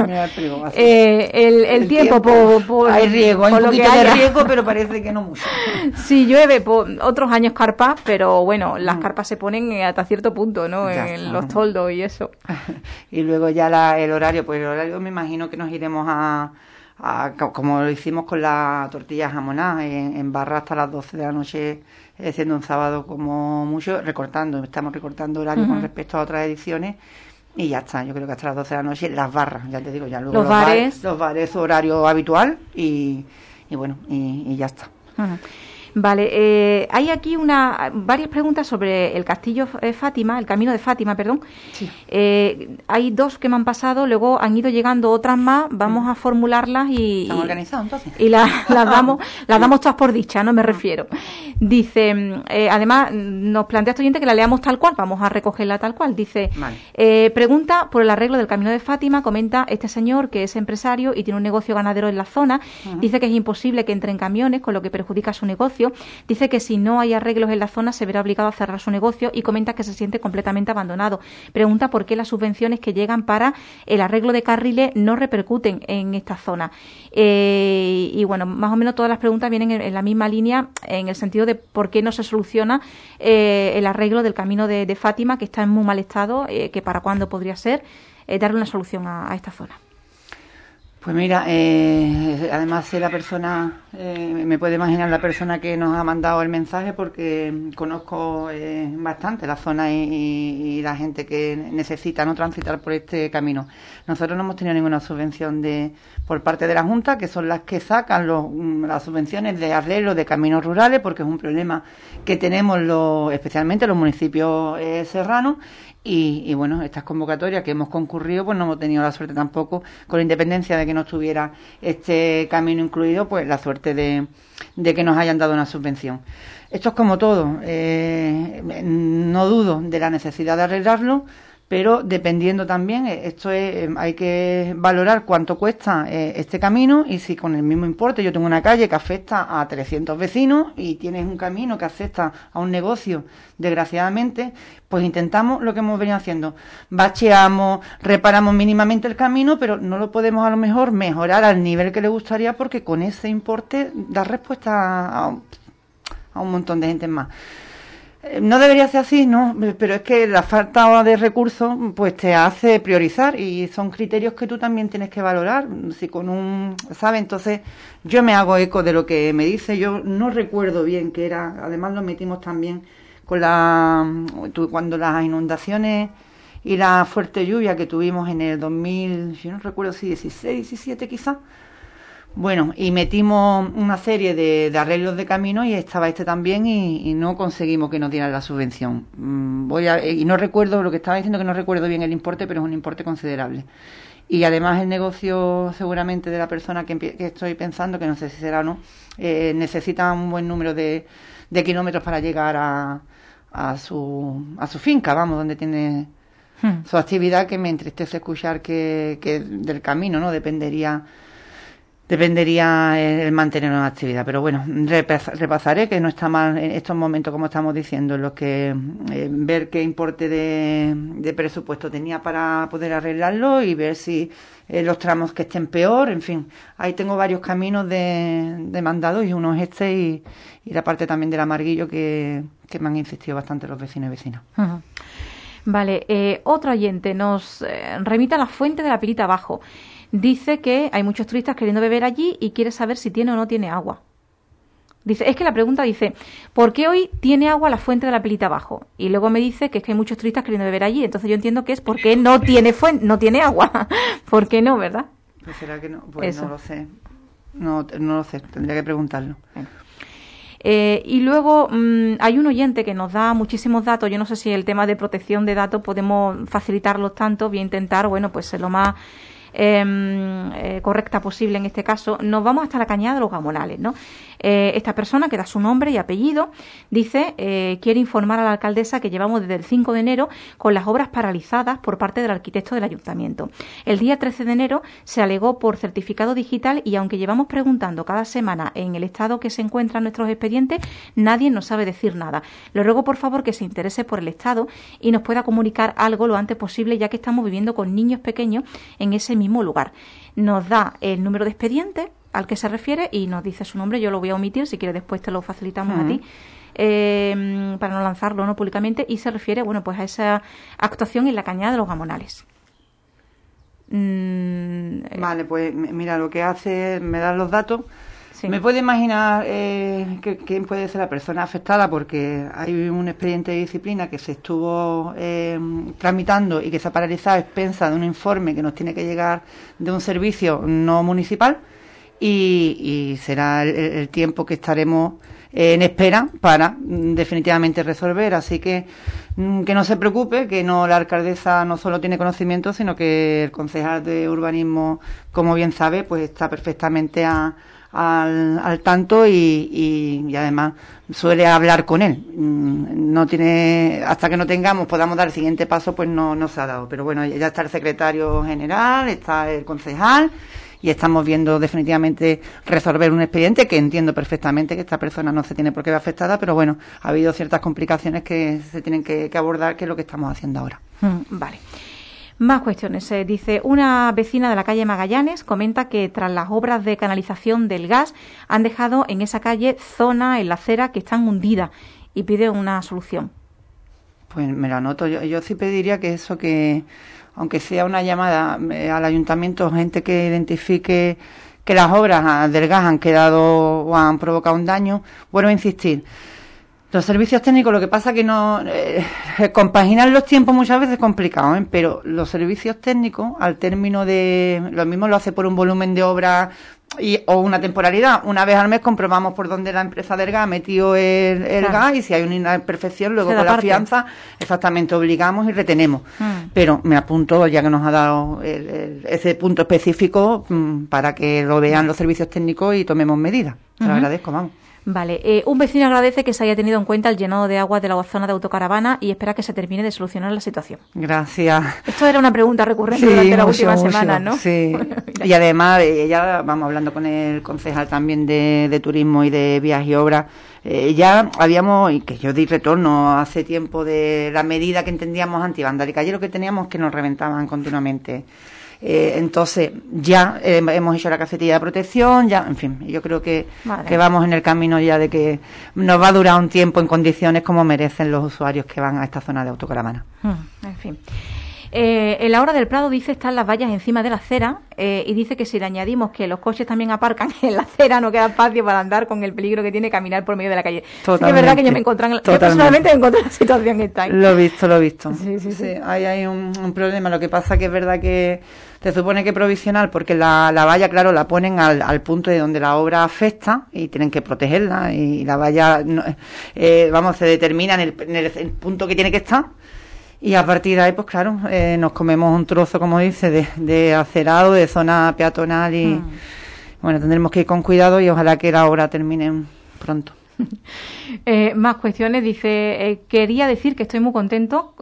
El tiempo hay riesgo, hay un poquito de riesgo, pero parece que no mucho. Si llueve, otros años carpas, pero bueno, las carpas se ponen hasta cierto punto, ¿no? En los toldos y eso. Y luego ya el horario, pues el horario me imagino que nos iremos como lo hicimos con la tortilla jamonada, en barra hasta las 12 de la noche, siendo un sábado como mucho, estamos recortando horario con respecto a otras ediciones y ya está. Yo creo que hasta las 12 de la noche las barras, ya te digo, ya luego los bares su horario habitual y bueno, y ya está. Vale, hay aquí varias preguntas sobre el castillo Fátima, el camino de Fátima, perdón. Sí. Hay dos que me han pasado, luego han ido llegando otras más, vamos a formularlas y... ¿Están organizados entonces? Y las damos todas por dicha, no me refiero. Dice, además, nos plantea este oyente que la leamos tal cual, vamos a recogerla tal cual. Dice, vale. Pregunta por el arreglo del camino de Fátima, comenta este señor que es empresario y tiene un negocio ganadero en la zona, dice que es imposible que entren camiones, con lo que perjudica su negocio, dice que si no hay arreglos en la zona se verá obligado a cerrar su negocio y comenta que se siente completamente abandonado. Pregunta por qué las subvenciones que llegan para el arreglo de carriles no repercuten en esta zona. Y bueno, más o menos todas las preguntas vienen en la misma línea, en el sentido de por qué no se soluciona el arreglo del camino de Fátima, que está en muy mal estado, que para cuándo podría ser, darle una solución a esta zona. Pues mira, además sé la persona, me puede imaginar la persona que nos ha mandado el mensaje, porque conozco bastante la zona y la gente que necesita no transitar por este camino. Nosotros no hemos tenido ninguna subvención por parte de la Junta, que son las que sacan las subvenciones de arreglo de caminos rurales, porque es un problema que tenemos especialmente los municipios serranos. Y bueno, estas convocatorias que hemos concurrido, pues no hemos tenido la suerte tampoco, con independencia de que no estuviera este camino incluido, pues la suerte de que nos hayan dado una subvención. Esto es como todo, no dudo de la necesidad de arreglarlo, pero dependiendo también, hay que valorar cuánto cuesta este camino, y si con el mismo importe yo tengo una calle que afecta a 300 vecinos y tienes un camino que afecta a un negocio, desgraciadamente, pues intentamos lo que hemos venido haciendo. Bacheamos, reparamos mínimamente el camino, pero no lo podemos a lo mejor mejorar al nivel que le gustaría, porque con ese importe da respuesta a un montón de gente más. No debería ser así, ¿no? Pero es que la falta de recursos pues te hace priorizar, y son criterios que tú también tienes que valorar. Si ¿sabes? Entonces yo me hago eco de lo que me dice. Yo no recuerdo bien qué era, además lo metimos también con cuando las inundaciones y la fuerte lluvia que tuvimos en el 2000, yo no recuerdo si 16, 17 quizás. Bueno, y metimos una serie de arreglos de camino, y estaba este también, y no conseguimos que nos dieran la subvención. Y no recuerdo lo que estaba diciendo, que no recuerdo bien el importe, pero es un importe considerable. Y además el negocio, seguramente, de la persona que estoy pensando, que no sé si será o no, necesita un buen número de kilómetros para llegar a su finca, vamos, donde tiene su actividad, que me entristece escuchar que del camino, ¿no? Dependería el mantener una actividad. Pero bueno, repasaré, que no está mal en estos momentos, como estamos diciendo, en los que ver qué importe de presupuesto tenía para poder arreglarlo, y ver si los tramos que estén peor, en fin. Ahí tengo varios caminos demandados, y uno es y la parte también del Amarguillo, que me han insistido bastante los vecinos y vecinas. Uh-huh. Vale, otro oyente nos remite a la fuente de la Pilita Abajo. Dice que hay muchos turistas queriendo beber allí y quiere saber si tiene o no tiene agua. Dice, es que la pregunta dice, ¿por qué hoy tiene agua la fuente de la Pilita Abajo? Y luego me dice que es que hay muchos turistas queriendo beber allí. Entonces yo entiendo que es porque no tiene agua. ¿Por qué no, verdad? Pues será que no, pues eso. No lo sé. No lo sé, tendría que preguntarlo. Bueno. Y luego hay un oyente que nos da muchísimos datos. Yo no sé si el tema de protección de datos podemos facilitarlos tanto. Voy a intentar, bueno, pues ser lo más correcta posible en este caso. Nos vamos hasta la Cañada de los Gamonales, ¿no? Esta persona, que da su nombre y apellido, dice, quiere informar a la alcaldesa que llevamos desde el 5 de enero con las obras paralizadas por parte del arquitecto del ayuntamiento. El día 13 de enero se alegó por certificado digital, y aunque llevamos preguntando cada semana en el estado que se encuentran nuestros expedientes, nadie nos sabe decir nada. Le ruego por favor que se interese por el estado y nos pueda comunicar algo lo antes posible, ya que estamos viviendo con niños pequeños en ese mismo lugar. Nos da el número de expediente al que se refiere y nos dice su nombre. Yo lo voy a omitir, si quieres después te lo facilitamos a ti, para no lanzarlo, ¿no?, públicamente, y se refiere, bueno, pues a esa actuación en la Cañada de los Gamonales. Vale, pues mira, lo que hace, me dan los datos. Sí. Me puede imaginar quién puede ser la persona afectada, porque hay un expediente de disciplina que se estuvo tramitando y que se ha paralizado a expensas de un informe que nos tiene que llegar de un servicio no municipal, y será el tiempo que estaremos en espera para definitivamente resolver. Así que no se preocupe, que no la alcaldesa no solo tiene conocimiento, sino que el concejal de urbanismo, como bien sabe, pues está perfectamente al tanto y además suele hablar con él. No tiene, hasta que no podamos dar el siguiente paso, pues no se ha dado. Pero bueno, ya está el secretario general, está el concejal y estamos viendo definitivamente resolver un expediente que entiendo perfectamente que esta persona no se tiene por qué ver afectada, pero bueno, ha habido ciertas complicaciones que se tienen que abordar, que es lo que estamos haciendo ahora. Vale. Más cuestiones. Dice, una vecina de la calle Magallanes comenta que tras las obras de canalización del gas han dejado en esa calle zonas en la acera que están hundidas y pide una solución. Pues me lo anoto. Yo sí pediría que eso, que aunque sea una llamada al ayuntamiento, gente que identifique que las obras del gas han quedado o han provocado un daño. Vuelvo a insistir. Los servicios técnicos, lo que pasa que no compaginar los tiempos muchas veces es complicado, pero los servicios técnicos, al término de lo mismo lo hace por un volumen de obra o una temporalidad. Una vez al mes comprobamos por dónde la empresa del gas ha metido el gas, y si hay una imperfección, luego con la fianza exactamente obligamos y retenemos. Pero me apunto, ya que nos ha dado ese punto específico, para que lo vean los servicios técnicos y tomemos medidas. Te lo agradezco, vamos. Vale, un vecino agradece que se haya tenido en cuenta el llenado de agua de la zona de autocaravana y espera que se termine de solucionar la situación. Gracias. Esto era una pregunta recurrente durante las últimas semanas, ¿no? Sí, y además ya vamos hablando con el concejal también de turismo y de vías y obras. Ya habíamos, y que yo di retorno hace tiempo de la medida que entendíamos antivandálica, y lo que teníamos que nos reventaban continuamente. Entonces ya hemos hecho la casetilla de protección, ya, en fin, yo creo que vamos en el camino ya de que nos va a durar un tiempo en condiciones como merecen los usuarios que van a esta zona de autocaravana. En fin. En la hora del Prado dice están las vallas encima de la acera y dice que si le añadimos que los coches también aparcan en la acera no queda espacio para andar con el peligro que tiene caminar por medio de la calle. Totalmente. Sí, es verdad que yo personalmente me encontré en la situación que está ahí. Lo he visto. Sí. Ahí hay un problema. Lo que pasa que es verdad que se supone que provisional, porque la valla, claro, la ponen al punto de donde la obra afecta y tienen que protegerla, y la valla, se determina en el punto que tiene que estar. Y a partir de ahí, pues claro, nos comemos un trozo, como dice, de acerado, de zona peatonal y, bueno, tendremos que ir con cuidado y ojalá que la obra termine pronto. Más cuestiones. Dice, quería decir que estoy muy contento,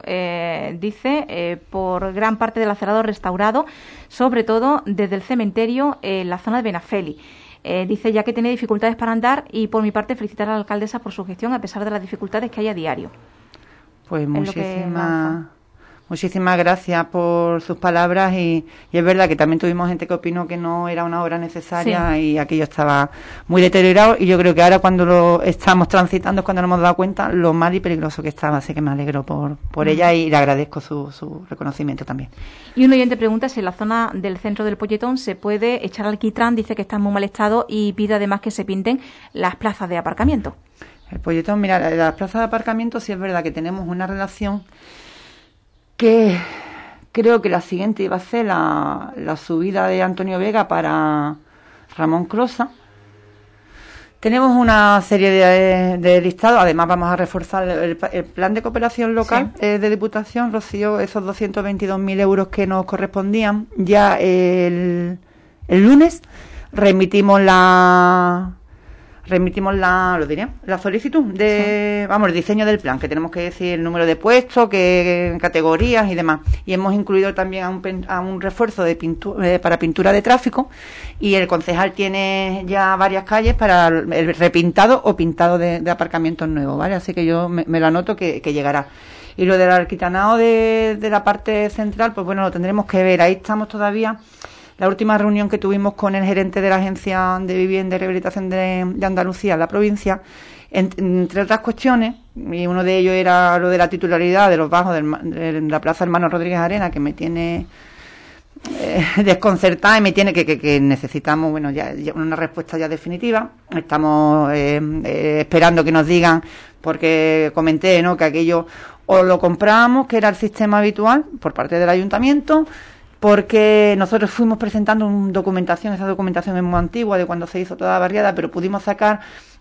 por gran parte del acerado restaurado, sobre todo desde el cementerio en la zona de Benafeli. Dice, ya que tiene dificultades para andar, y por mi parte felicitar a la alcaldesa por su gestión a pesar de las dificultades que hay a diario. Pues muchísimas gracias por sus palabras, y es verdad que también tuvimos gente que opinó que no era una obra necesaria, y aquello estaba muy deteriorado, y yo creo que ahora cuando lo estamos transitando es cuando nos hemos dado cuenta lo mal y peligroso que estaba, así que me alegro por ella y le agradezco su reconocimiento también. Y un oyente pregunta si en la zona del centro del Polletón se puede echar alquitrán, dice que está en muy mal estado y pide además que se pinten las plazas de aparcamiento. El Polletón, mira, las plazas de aparcamiento sí es verdad que tenemos una relación que creo que la siguiente iba a ser la subida de Antonio Vega para Ramón Crosa. Tenemos una serie de listados, además vamos a reforzar el plan de cooperación local de Diputación, Rocío, esos 222.000 euros que nos correspondían. Ya el lunes remitimos la solicitud el diseño del plan, que tenemos que decir el número de puestos, qué categorías y demás. Y hemos incluido también a un refuerzo de para pintura de tráfico, y el concejal tiene ya varias calles para el repintado o pintado de aparcamientos nuevos, ¿vale? Así que yo me lo anoto que llegará. Y lo del alquitanado de la parte central, pues bueno, lo tendremos que ver. Ahí estamos todavía. La última reunión que tuvimos con el gerente de la Agencia de Vivienda y Rehabilitación de Andalucía, en la provincia, entre otras cuestiones, y uno de ellos era lo de la titularidad de los bajos de la Plaza Hermano Rodríguez Arena, que me tiene desconcertada y me tiene que necesitamos, bueno, ya una respuesta ya definitiva. Estamos esperando que nos digan, porque comenté, ¿no?, que aquello o lo comprábamos, que era el sistema habitual por parte del ayuntamiento, porque nosotros fuimos presentando esa documentación es muy antigua, de cuando se hizo toda la barriada, pero pudimos sacar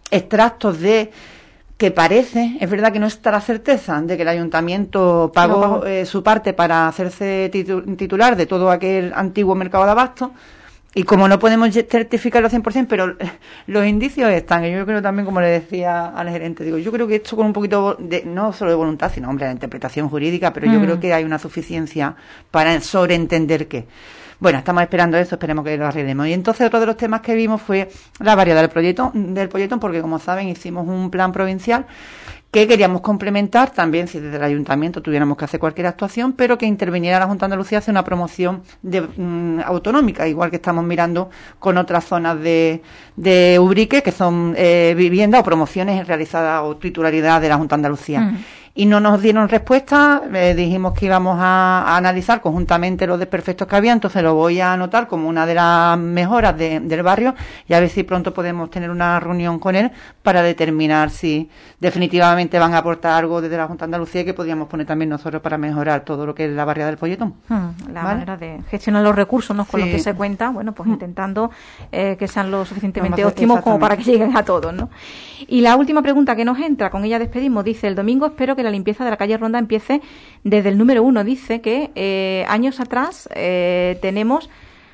extractos de que parece, es verdad que no está la certeza de que el ayuntamiento pagó su parte para hacerse titular de todo aquel antiguo mercado de abasto, y como no podemos certificarlo al 100%, pero los indicios están, y yo creo también, como le decía al gerente, digo, yo creo que esto con un poquito de, no solo de voluntad, sino, hombre, de interpretación jurídica, pero yo creo que hay una suficiencia para sobreentender que... Bueno, estamos esperando eso, esperemos que lo arreglemos. Y entonces otro de los temas que vimos fue la variedad del proyecto, porque como saben hicimos un plan provincial que queríamos complementar también si desde el ayuntamiento tuviéramos que hacer cualquier actuación, pero que interviniera la Junta de Andalucía hacia una promoción autonómica, igual que estamos mirando con otras zonas de Ubrique, que son viviendas o promociones realizadas o titularidad de la Junta de Andalucía. Y no nos dieron respuesta, dijimos que íbamos a analizar conjuntamente los desperfectos que había, entonces lo voy a anotar como una de las mejoras del barrio y a ver si pronto podemos tener una reunión con él para determinar si definitivamente van a aportar algo desde la Junta de Andalucía que podríamos poner también nosotros para mejorar todo lo que es la barriada del Polletón. La manera de gestionar los recursos, ¿no? Con lo que se cuenta, bueno, pues intentando que sean lo suficientemente óptimos como para que lleguen a todos, ¿no? Y la última pregunta que nos entra, con ella despedimos, dice: el domingo espero que la limpieza de la calle Ronda empiece desde el número 1. Dice que años atrás tenemos...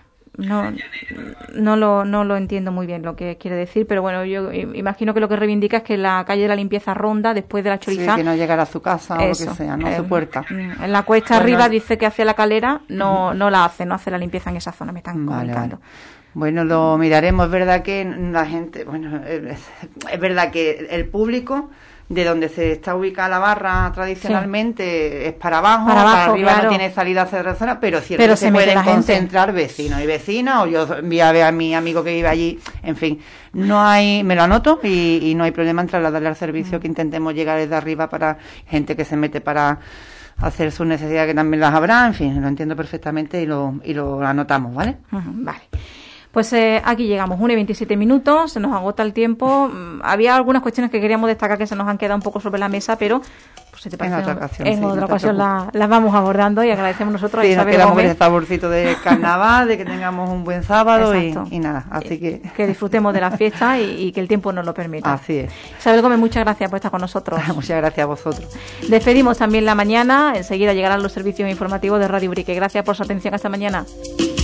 No lo entiendo muy bien lo que quiere decir, pero bueno, yo imagino que lo que reivindica es que la calle de la limpieza Ronda, después de la Choriza... Sí, que no llegara a su casa o lo que sea, no a su puerta. En la cuesta arriba dice que hacia la Calera no hace la limpieza en esa zona, me están comunicando. Vale. Bueno, lo miraremos. Es verdad que la gente... Bueno, es verdad que el público... de donde se está ubicada la barra tradicionalmente es para abajo, para arriba claro. No tiene salida hacia la zona, pero cierto que se pueden concentrar vecinos y vecinas, o yo voy a ver a mi amigo que vive allí, en fin, no hay, me lo anoto y no hay problema en trasladarle al servicio que intentemos llegar desde arriba para gente que se mete para hacer sus necesidades, que también las habrá, en fin, lo entiendo perfectamente y lo anotamos, ¿vale? Vale. Pues aquí llegamos, 1:27, se nos agota el tiempo. Había algunas cuestiones que queríamos destacar que se nos han quedado un poco sobre la mesa, pero pues, si te parece, en otra ocasión las vamos abordando y agradecemos nosotros a Isabel Gómez. Nos quedamos con el saborcito de carnaval, de que tengamos un buen sábado y nada, así que disfrutemos de la fiesta y que el tiempo nos lo permita. Así es. Isabel Gómez, muchas gracias por estar con nosotros. Muchas gracias a vosotros. Despedimos también la mañana, enseguida llegarán los servicios informativos de Radio Ubrique. Gracias por su atención, hasta mañana.